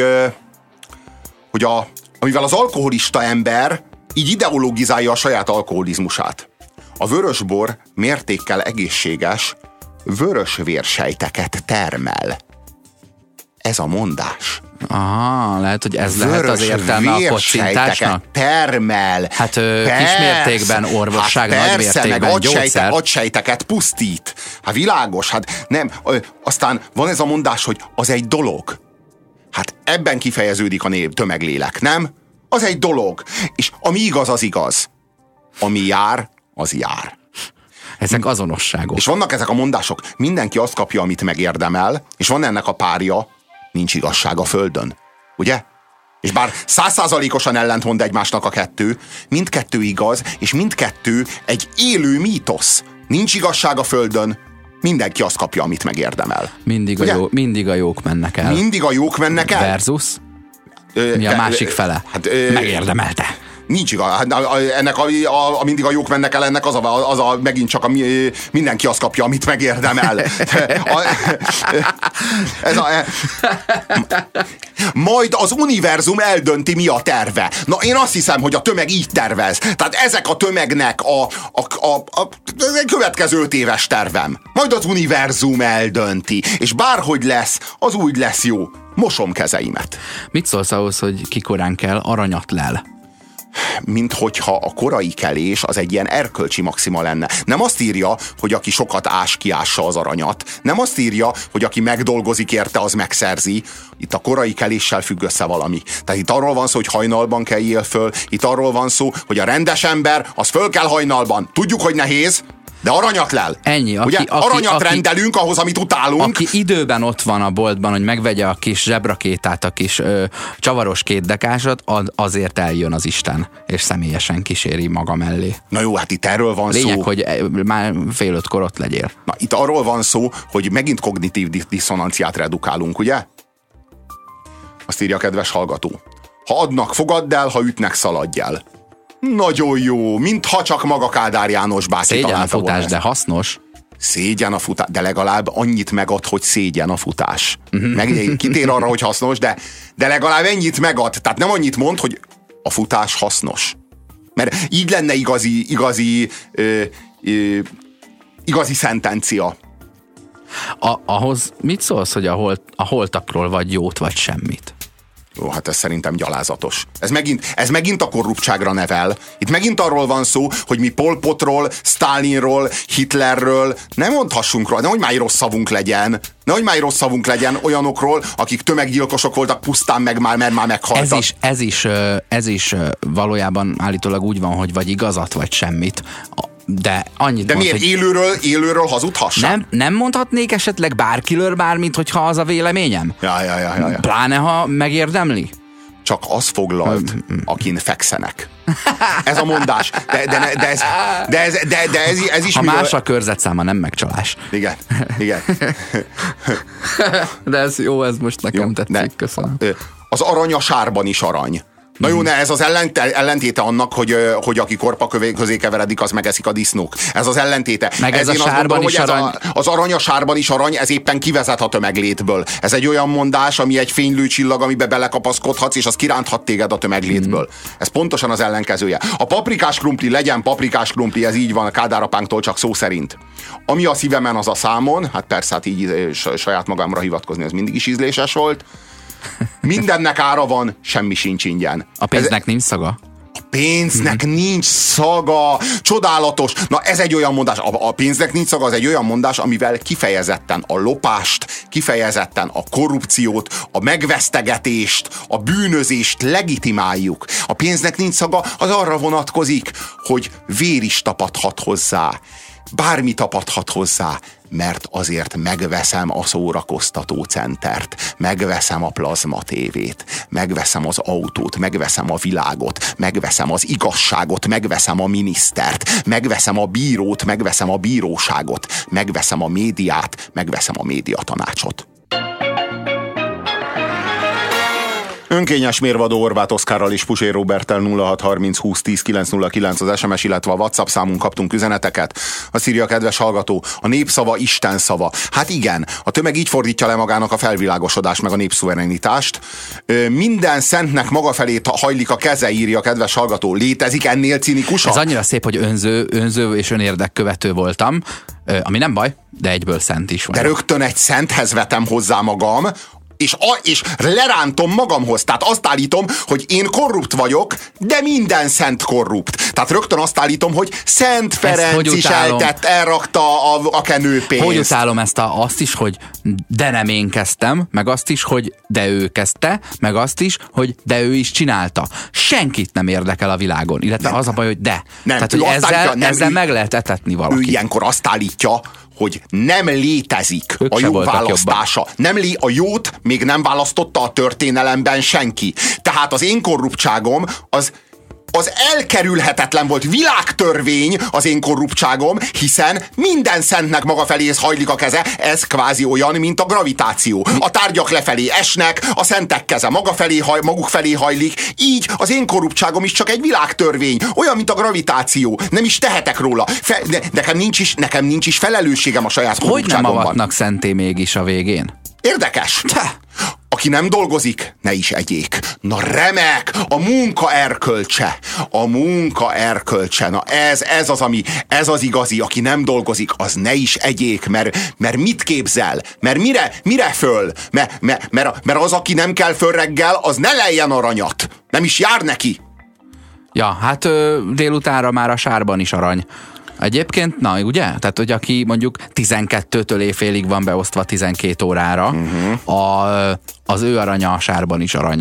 amivel az alkoholista ember így ideologizálja a saját alkoholizmusát. A vörösbor mértékkel egészséges vörös vérsejteket termel. Ez a mondás. Aha, lehet, hogy ez lehet az értelme a kocintásnak. Termel. Hát kismértékben orvosság, nagy mértékben gyógyszer. Agysejteket pusztít. Hát világos, hát nem. Aztán van ez a mondás, hogy az egy dolog. Hát ebben kifejeződik a tömeglélek, nem? Az egy dolog. És ami igaz, az igaz. Ami jár, az jár. Ezek azonosságok. És vannak ezek a mondások, mindenki azt kapja, amit megérdemel, és van ennek a párja, nincs igazság a földön. Ugye? És bár 100%-osan ellentmond egymásnak a kettő, mindkettő igaz, és mindkettő egy élő mítosz. Nincs igazság a földön, mindenki azt kapja, amit megérdemel. Mindig a jók mennek el. Mindig a jók mennek el? Versus? Mi a másik fele? Megérdemelte. Nincs igaz. Ennek mindig a jók mennek el, ennek megint csak mindenki azt kapja, amit megérdemel. Majd az univerzum eldönti, mi a terve. Na, én azt hiszem, hogy a tömeg így tervez. Tehát ezek a tömegnek a következő 5 éves tervem. Majd az univerzum eldönti. És bárhogy lesz, az úgy lesz jó. Mosom kezeimet. Mit szólsz ahhoz, hogy kikorán kell, aranyat lel? Mint hogyha a korai kelés az egy ilyen erkölcsi maxima lenne. Nem azt írja, hogy aki sokat ás, kiássa az aranyat. Nem azt írja, hogy aki megdolgozik érte, az megszerzi. Itt a korai keléssel függ össze valami. Tehát itt arról van szó, hogy hajnalban keljél föl. Itt arról van szó, hogy a rendes ember, az föl kell hajnalban. Tudjuk, hogy nehéz, de aranyat lel. Ennyi. Ugye? Aranyat rendelünk ahhoz, amit utálunk. Aki időben ott van a boltban, hogy megvegye a kis zsebrakétát, a kis csavaros kétdekásat, azért eljön az Isten, és személyesen kíséri maga mellé. Na jó, hát itt erről van szó. Lényeg, hogy már 4:30 ott legyél. Na, itt arról van szó, hogy megint kognitív diszonanciát redukálunk, ugye? Azt írja a kedves hallgató. Ha adnak, fogadd el, ha ütnek, szaladj el. Nagyon jó, mintha csak maga Kádár János bácsi szégyen találta a futás, volna. de hasznos. Szégyen a futás, de legalább annyit megad, hogy szégyen a futás. Kitér arra, hogy hasznos, de legalább ennyit megad. Tehát nem annyit mond, hogy a futás hasznos. Mert így lenne igazi igazi szentencia. Ahhoz mit szólsz, hogy a holtakról vagy jót, vagy semmit? Jó, hát ez szerintem gyalázatos. Ez megint a korruptságra nevel. Itt megint arról van szó, hogy mi Pol Potról, Stalinról, Hitlerről nem mondhassunk róla, nehogy már rossz szavunk legyen olyanokról, akik tömeggyilkosok voltak pusztán mert már meghaltak. Ez is valójában állítólag úgy van, hogy vagy igazat, vagy semmit. De miért élőről hazudhassam? Nem mondhatnék esetleg bárkiről bármit, hogyha az a véleményem? Ja. Pláne, ha megérdemli? Csak az foglalt, akin fekszenek. Ez a mondás. De ez is... Ha más a körzetszáma, nem megcsalás. Igen. De ez jó, ez most nekem tetszik. Köszönöm. Az arany a sárban is arany. Na jó, ez az ellentéte annak, hogy aki korpa közé keveredik, az megeszik a disznók. Ez az ellentéte. Meg ez a sárban is arany. Az arany a sárban is arany, ez éppen kivezet a tömeglétből. Ez egy olyan mondás, ami egy fénylő csillag, amiben belekapaszkodhatsz, és az kiránthat téged a tömeglétből. Ez pontosan az ellenkezője. A paprikás krumpli legyen paprikás krumpli, ez így van a Kádár apánktól, csak szó szerint. Ami a szívemen, az a számon, hát persze, hát így saját magamra hivatkozni, ez mindig is ízléses volt. Mindennek ára van, semmi sincs ingyen. A pénznek nincs szaga? A pénznek nincs szaga. Csodálatos. Na ez egy olyan mondás, a pénznek nincs szaga, az egy olyan mondás, amivel kifejezetten a lopást, kifejezetten a korrupciót, a megvesztegetést, a bűnözést legitimáljuk. A pénznek nincs szaga, az arra vonatkozik, hogy vér is tapadhat hozzá. Bármi tapadhat hozzá, mert azért megveszem a szórakoztató centert, megveszem a plazma tévét, megveszem az autót, megveszem a világot, megveszem az igazságot, megveszem a minisztert, megveszem a bírót, megveszem a bíróságot, megveszem a médiát, megveszem a médiatanácsot. Önkényes mérvadó Horváth Oszkárral és Puzsér Róberttel 0630 20 10 909 az SMS, illetve a WhatsApp számunk kaptunk üzeneteket. Azt írja a kedves hallgató, a népszava Isten szava. Hát igen, a tömeg így fordítja le magának a felvilágosodást meg a népszuverenitást. Minden szentnek maga felé hajlik a keze, írja a kedves hallgató. Létezik ennél cinikusabb? Ez annyira szép, hogy önző és önérdekkövető voltam, ami nem baj, de egyből szent is van. De rögtön egy szenthez vetem hozzá magam, és lerántom magamhoz. Tehát azt állítom, hogy én korrupt vagyok, de minden szent korrupt. Tehát rögtön azt állítom, hogy Szent Ferenc is elrakta a kenőpénzt. Hogy utálom azt is, hogy de nem én kezdtem, meg azt is, hogy de ő kezdte, meg azt is, hogy de ő is csinálta. Senkit nem érdekel a világon. Illetve az a baj, hogy de. Nem, tehát, hogy ezzel meg lehet etetni valakit. Ő ilyenkor azt állítja, hogy nem létezik ők a jó választása. A jót még nem választotta a történelemben senki. Tehát az én korruptságom az elkerülhetetlen volt, világtörvény az én korruptságom, hiszen minden szentnek maga felé hajlik a keze, ez kvázi olyan, mint a gravitáció. A tárgyak lefelé esnek, a szentek keze maguk felé hajlik, így az én korruptságom is csak egy világtörvény, olyan, mint a gravitáció. Nem is tehetek róla. Nekem nincs is felelősségem a saját korruptságomban. Hogy nem avatnak szenté mégis a végén? Érdekes. Aki nem dolgozik, ne is egyék. Na remek, a munka erkölcse. A munka erkölcse. Na ez az igazi, aki nem dolgozik, az ne is egyék, mert mit képzel? Mert mire föl? Mert az, aki nem kell föl reggel, az ne lejjen aranyat. Nem is jár neki. Ja, hát délutánra már a sárban is arany. Egyébként, na ugye? Tehát, hogy aki mondjuk 12-től éjfélig van beosztva 12 órára, az ő aranya a sárban is arany.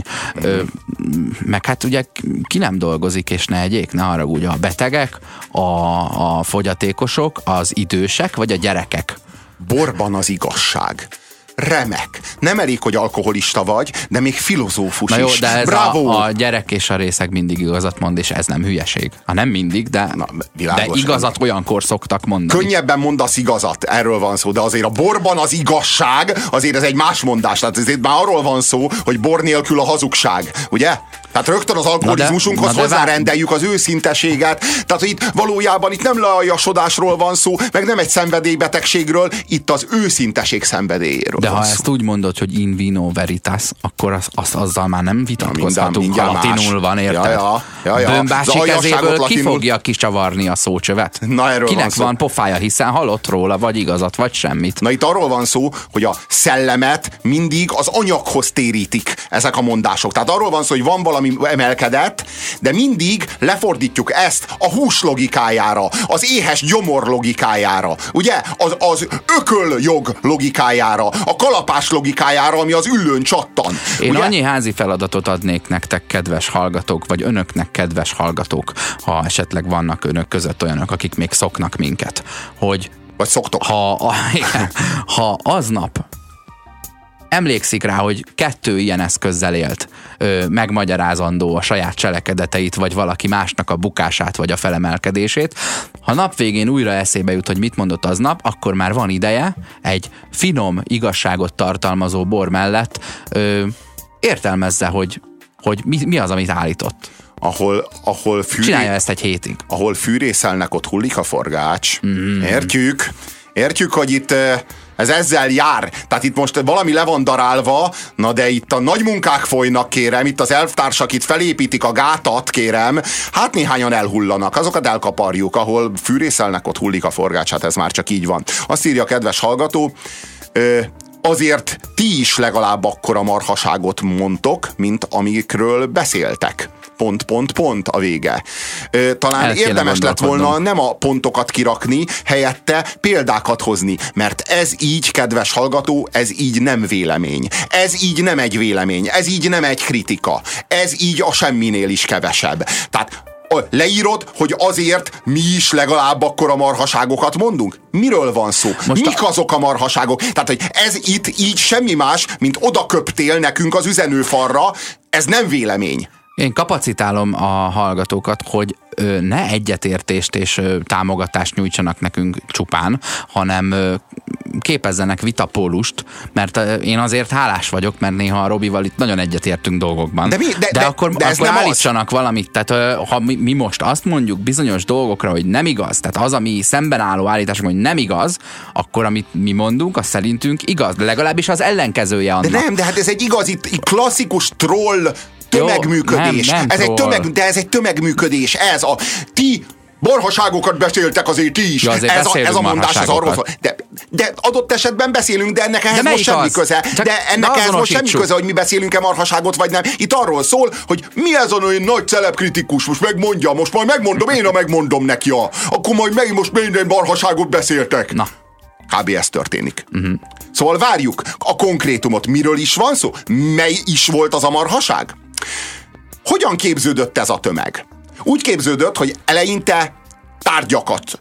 Meg hát ugye ki nem dolgozik és ne egyék, ne haragudj, a betegek, a fogyatékosok, az idősek vagy a gyerekek. Borban az igazság. Remek. Nem elég, hogy alkoholista vagy, de még filozófus is. Na jó, de ez bravo. A gyerek és a részeg mindig igazat mond, és ez nem hülyeség. Nem mindig, de igazat olyankor szoktak mondani. Könnyebben mondasz igazat, erről van szó, de azért a borban az igazság, azért ez egy más mondás. Tehát ezért már arról van szó, hogy bor nélkül a hazugság, ugye? Tehát rögtön az alkoholizmusunkhoz hozzárendeljük az őszinteséget. Tehát, hogy itt valójában itt nem lealjasodásról van szó, meg nem egy szenvedélybetegségről, itt az őszinteség szenvedélyéről de van ha szó. ezt úgy mondod, hogy in vino veritas, akkor azzal már nem vitatkozhatunk, ha latinul van, érted? Bömbási kezéből ki fogja kicsavarni a szócsövet? Na, erről kinek van van pofája, hiszen hallott róla, vagy igazat, vagy semmit. Na itt arról van szó, hogy a szellemet mindig az anyaghoz térítik ezek a mondások. Tehát arról van szó, hogy van valami emelkedett, de mindig lefordítjuk ezt a hús logikájára, az éhes gyomor logikájára, ugye? Az ököljog logikájára, a kalapás logikájára, ami az üllőn csattan. Én ugye? annyi házi feladatot adnék nektek, kedves hallgatók, vagy önöknek, kedves hallgatók, ha esetleg vannak önök között olyanok, akik még szoknak minket, hogy vagy szoktok. Ha aznap emlékszik rá, hogy 2 ilyen eszközzel élt, megmagyarázandó a saját cselekedeteit, vagy valaki másnak a bukását, vagy a felemelkedését. Ha nap végén újra eszébe jut, hogy mit mondott aznap, akkor már van ideje egy finom, igazságot tartalmazó bor mellett értelmezze, hogy mi az, amit állított. Csinálja ezt egy hétig. Ahol fűrészelnek, ott hullik a forgács. Értjük, hogy itt ez ezzel jár. Tehát itt most valami le van darálva, na de itt a nagy munkák folynak, kérem, itt az elvtársak itt felépítik a gátat, kérem, hát néhányan elhullanak, azokat elkaparjuk, ahol fűrészelnek, ott hullik a forgács, hát ez már csak így van. Azt írja a kedves hallgató, azért ti is legalább akkora marhaságot mondtok, mint amikről beszéltek. ... a vége. Talán érdemes lett volna nem a pontokat kirakni, helyette példákat hozni, mert ez így, kedves hallgató, ez így nem vélemény. Ez így nem egy vélemény, ez így nem egy kritika. Ez így a semminél is kevesebb. Tehát leírod, hogy azért mi is legalább akkora marhaságokat mondunk? Miről van szó? Mik azok a marhaságok? Tehát, hogy ez itt így semmi más, mint oda köptél nekünk az üzenőfalra, ez nem vélemény. Én kapacitálom a hallgatókat, hogy ne egyetértést és támogatást nyújtsanak nekünk csupán, hanem képezzenek vitapólust, mert én azért hálás vagyok, mert néha a Robival itt nagyon egyetértünk dolgokban. De akkor állítsanak valamit, tehát ha mi most azt mondjuk bizonyos dolgokra, hogy nem igaz, tehát az, ami szemben álló állítások, hogy nem igaz, akkor amit mi mondunk, az szerintünk igaz, de legalábbis az ellenkezője annak. De hát ez egy igazi klasszikus troll tömegműködés. Nem de ez egy tömegműködés. Ez a ti marhaságokat beszéltek azért ti is. Ja, ez a mondás, ez arról szól. De adott esetben beszélünk, de ennek ehhez most semmi köze. Semmi köze, hogy mi beszélünk-e marhaságot, vagy nem. Itt arról szól, hogy mi ez a nagy celebkritikus, most megmondja, most majd megmondom, én megmondom neki, akkor majd most minden marhaságot beszéltek. Na. Kb. Ez történik. Szóval várjuk a konkrétumot. Miről is van szó? Mely is volt az a marhaság? Hogyan képződött ez a tömeg? Úgy képződött, hogy eleinte tárgyakat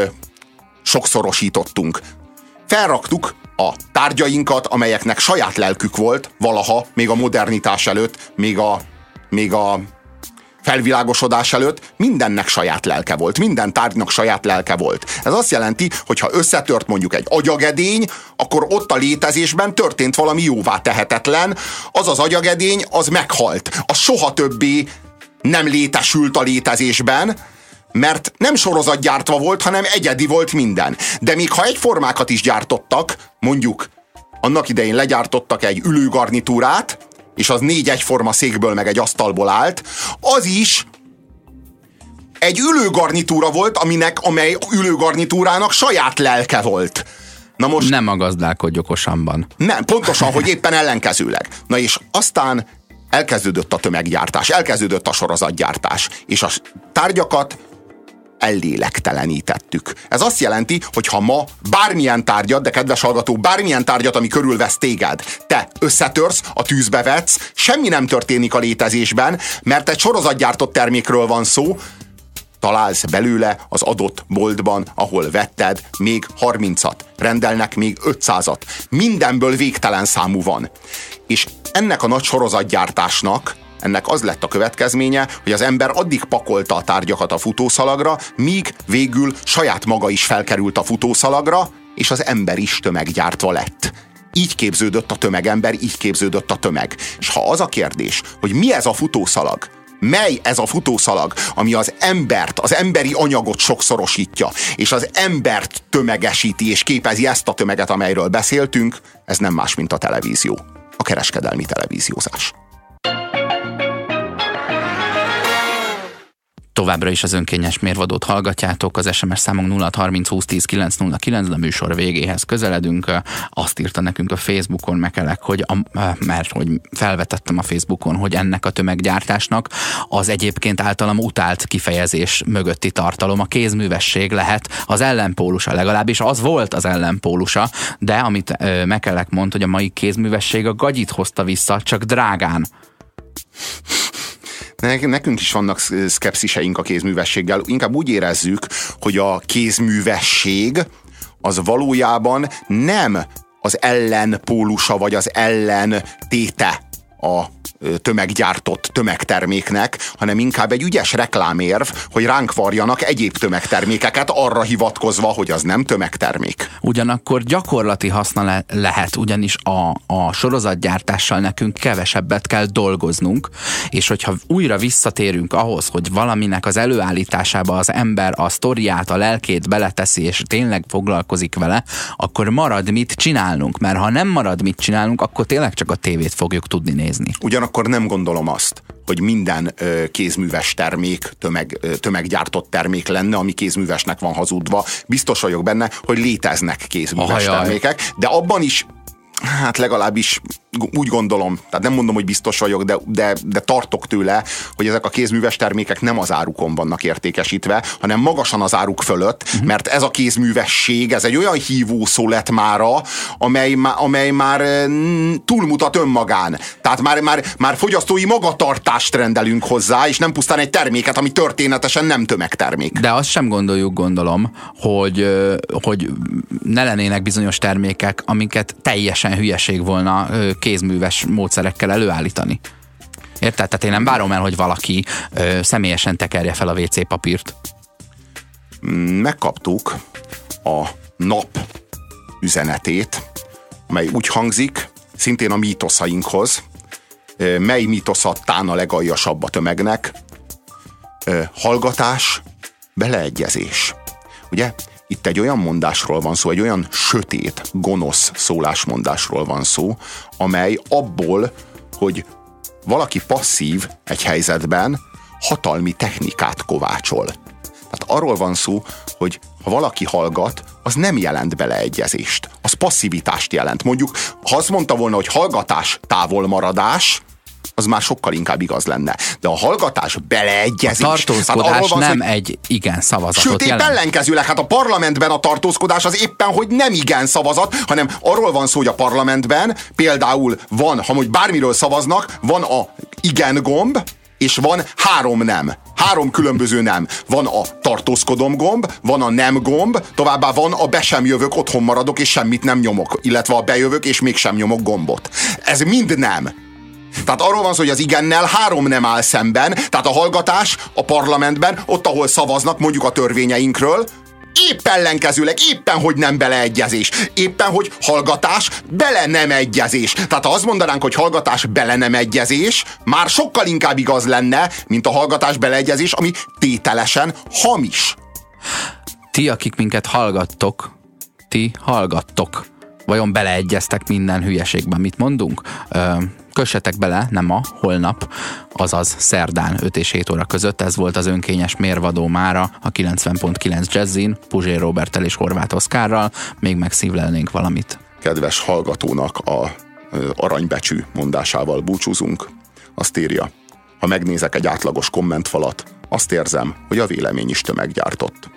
sokszorosítottunk. Felraktuk a tárgyainkat, amelyeknek saját lelkük volt valaha, még a modernitás előtt, még a felvilágosodás előtt, mindennek saját lelke volt, minden tárgynak saját lelke volt. Ez azt jelenti, hogy ha összetört mondjuk egy agyagedény, akkor ott a létezésben történt valami jóvá tehetetlen, az az agyagedény, az meghalt. Az soha többé nem létesült a létezésben, mert nem sorozatgyártva volt, hanem egyedi volt minden. De még ha egyformákat is gyártottak, mondjuk annak idején legyártottak egy ülőgarnitúrát, és az 4 egyforma székből meg egy asztalból állt, az is egy ülőgarnitúra volt, amely ülőgarnitúrának saját lelke volt. Na most, nem a gazdálkodj okosanban. Nem, pontosan, hogy éppen ellenkezőleg. Na és aztán elkezdődött a tömeggyártás, elkezdődött a sorozatgyártás, és a tárgyakat ellélektelenítettük. Ez azt jelenti, hogy ha ma bármilyen tárgyat, de kedves hallgató, bármilyen tárgyat, ami körülvesz téged, te összetörsz, a tűzbe vetsz, semmi nem történik a létezésben, mert egy sorozatgyártott termékről van szó, találsz belőle az adott boltban, ahol vetted, még 30-at, rendelnek még 500-at. Mindenből végtelen számú van. És ennek a nagy sorozatgyártásnak ennek az lett a következménye, hogy az ember addig pakolta a tárgyakat a futószalagra, míg végül saját maga is felkerült a futószalagra, és az ember is tömeggyártva lett. Így képződött a tömegember, így képződött a tömeg. És ha az a kérdés, hogy mi ez a futószalag, mely ez a futószalag, ami az embert, az emberi anyagot sokszorosítja, és az embert tömegesíti, és képezi ezt a tömeget, amelyről beszéltünk, ez nem más, mint a televízió. A kereskedelmi televíziózás. Továbbra is az önkényes mérvadót hallgatjátok, az SMS számunk 0630 20 10 909, de a műsor végéhez közeledünk. Azt írta nekünk a Facebookon Mekelek, mert hogy felvetettem a Facebookon, hogy ennek a tömeggyártásnak az egyébként általam utált kifejezés mögötti tartalom, a kézművesség lehet az ellenpólusa, legalábbis az volt az ellenpólusa, de amit Mekelek mond, hogy a mai kézművesség a gagyit hozta vissza, csak drágán. Nekünk is vannak szkepsziseink a kézművességgel. Inkább úgy érezzük, hogy a kézművesség az valójában nem az ellenpólusa vagy az ellentéte a tömeggyártott tömegterméknek, hanem inkább egy ügyes reklámérv, hogy ránk varjanak egyéb tömegtermékeket arra hivatkozva, hogy az nem tömegtermék. Ugyanakkor gyakorlati haszna lehet, ugyanis a sorozatgyártással nekünk kevesebbet kell dolgoznunk, és hogyha újra visszatérünk ahhoz, hogy valaminek az előállításába az ember a sztoriát, a lelkét beleteszi, és tényleg foglalkozik vele, akkor marad mit csinálnunk, mert ha nem marad mit csinálnunk, akkor tényleg csak a tévét fogjuk tudni nézni. Ugyanakkor nem gondolom azt, hogy minden kézműves termék tömeggyártott termék lenne, ami kézművesnek van hazudva. Biztos vagyok benne, hogy léteznek kézműves termékek, de abban is, hát legalábbis úgy gondolom, tehát nem mondom, hogy biztos vagyok, de tartok tőle, hogy ezek a kézműves termékek nem az árukon vannak értékesítve, hanem magasan az áruk fölött, mert ez a kézművesség, ez egy olyan hívószó lett mára, amely már túlmutat önmagán. Tehát már fogyasztói magatartást rendelünk hozzá, és nem pusztán egy terméket, ami történetesen nem tömegtermék. De azt sem gondolom, hogy ne lennének bizonyos termékek, amiket teljesen hülyeség volna kézműves módszerekkel előállítani. Érted? Tehát én nem várom el, hogy valaki személyesen tekerje fel a WC papírt. Megkaptuk a nap üzenetét, mely úgy hangzik, szintén a mítoszainkhoz, mely mítosza tán a legaljasabb a tömegnek. Hallgatás, beleegyezés. Ugye? Itt egy olyan mondásról van szó, egy olyan sötét, gonosz szólásmondásról van szó, amely abból, hogy valaki passzív egy helyzetben, hatalmi technikát kovácsol. Tehát arról van szó, hogy ha valaki hallgat, az nem jelent beleegyezést. Az passzivitást jelent. Mondjuk, ha azt mondta volna, hogy hallgatás, távolmaradás, az már sokkal inkább igaz lenne. De a hallgatás beleegyezés. A tartózkodás van, nem egy igen szavazatot jelent. Sőt, ellenkezőleg, hát a parlamentben a tartózkodás az éppen, hogy nem igen szavazat, hanem arról van szó, hogy a parlamentben például van, ha mondjuk bármiről szavaznak, van a igen gomb, és van 3 nem. 3 különböző nem. Van a tartózkodom gomb, van a nem gomb, továbbá van a be sem jövök, otthon maradok, és semmit nem nyomok. Illetve a bejövök, és mégsem nyomok gombot. Ez mind nem. Tehát arról van szó, hogy az igennel 3 nem áll szemben, tehát a hallgatás a parlamentben, ott, ahol szavaznak mondjuk a törvényeinkről, épp ellenkezőleg, éppen, hogy nem beleegyezés. Éppen, hogy hallgatás, bele nem egyezés. Tehát ha azt mondanánk, hogy hallgatás, bele nem egyezés, már sokkal inkább igaz lenne, mint a hallgatás, beleegyezés, ami tételesen hamis. Ti, akik minket hallgattok, ti hallgattok. Vajon beleegyeztek minden hülyeségben, mit mondunk? Kössetek bele, nem ma, holnap, azaz szerdán 5 és 7 óra között. Ez volt az önkényes mérvadó mára a 90.9 Jazzin, Puzsér Róberttel és Horváth Oszkárral. Még megszívlelnénk valamit. Kedves hallgatónak a aranybecsű mondásával búcsúzunk. Azt írja, ha megnézek egy átlagos kommentfalat, azt érzem, hogy a vélemény is tömeggyártott.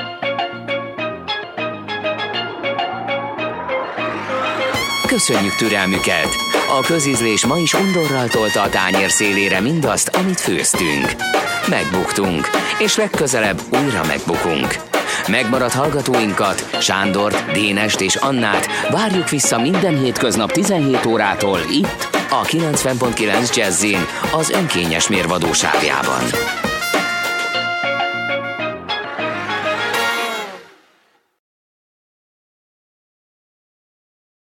Köszönjük türelmüket! A közízlés ma is undorral tolta a tányér szélére mindazt, amit főztünk. Megbuktunk, és legközelebb újra megbukunk. Megmaradt hallgatóinkat, Sándort, Dénest és Annát várjuk vissza minden hétköznap 17 órától itt, a 90.9 Jazzin, az önkényes mérvadó sávjában.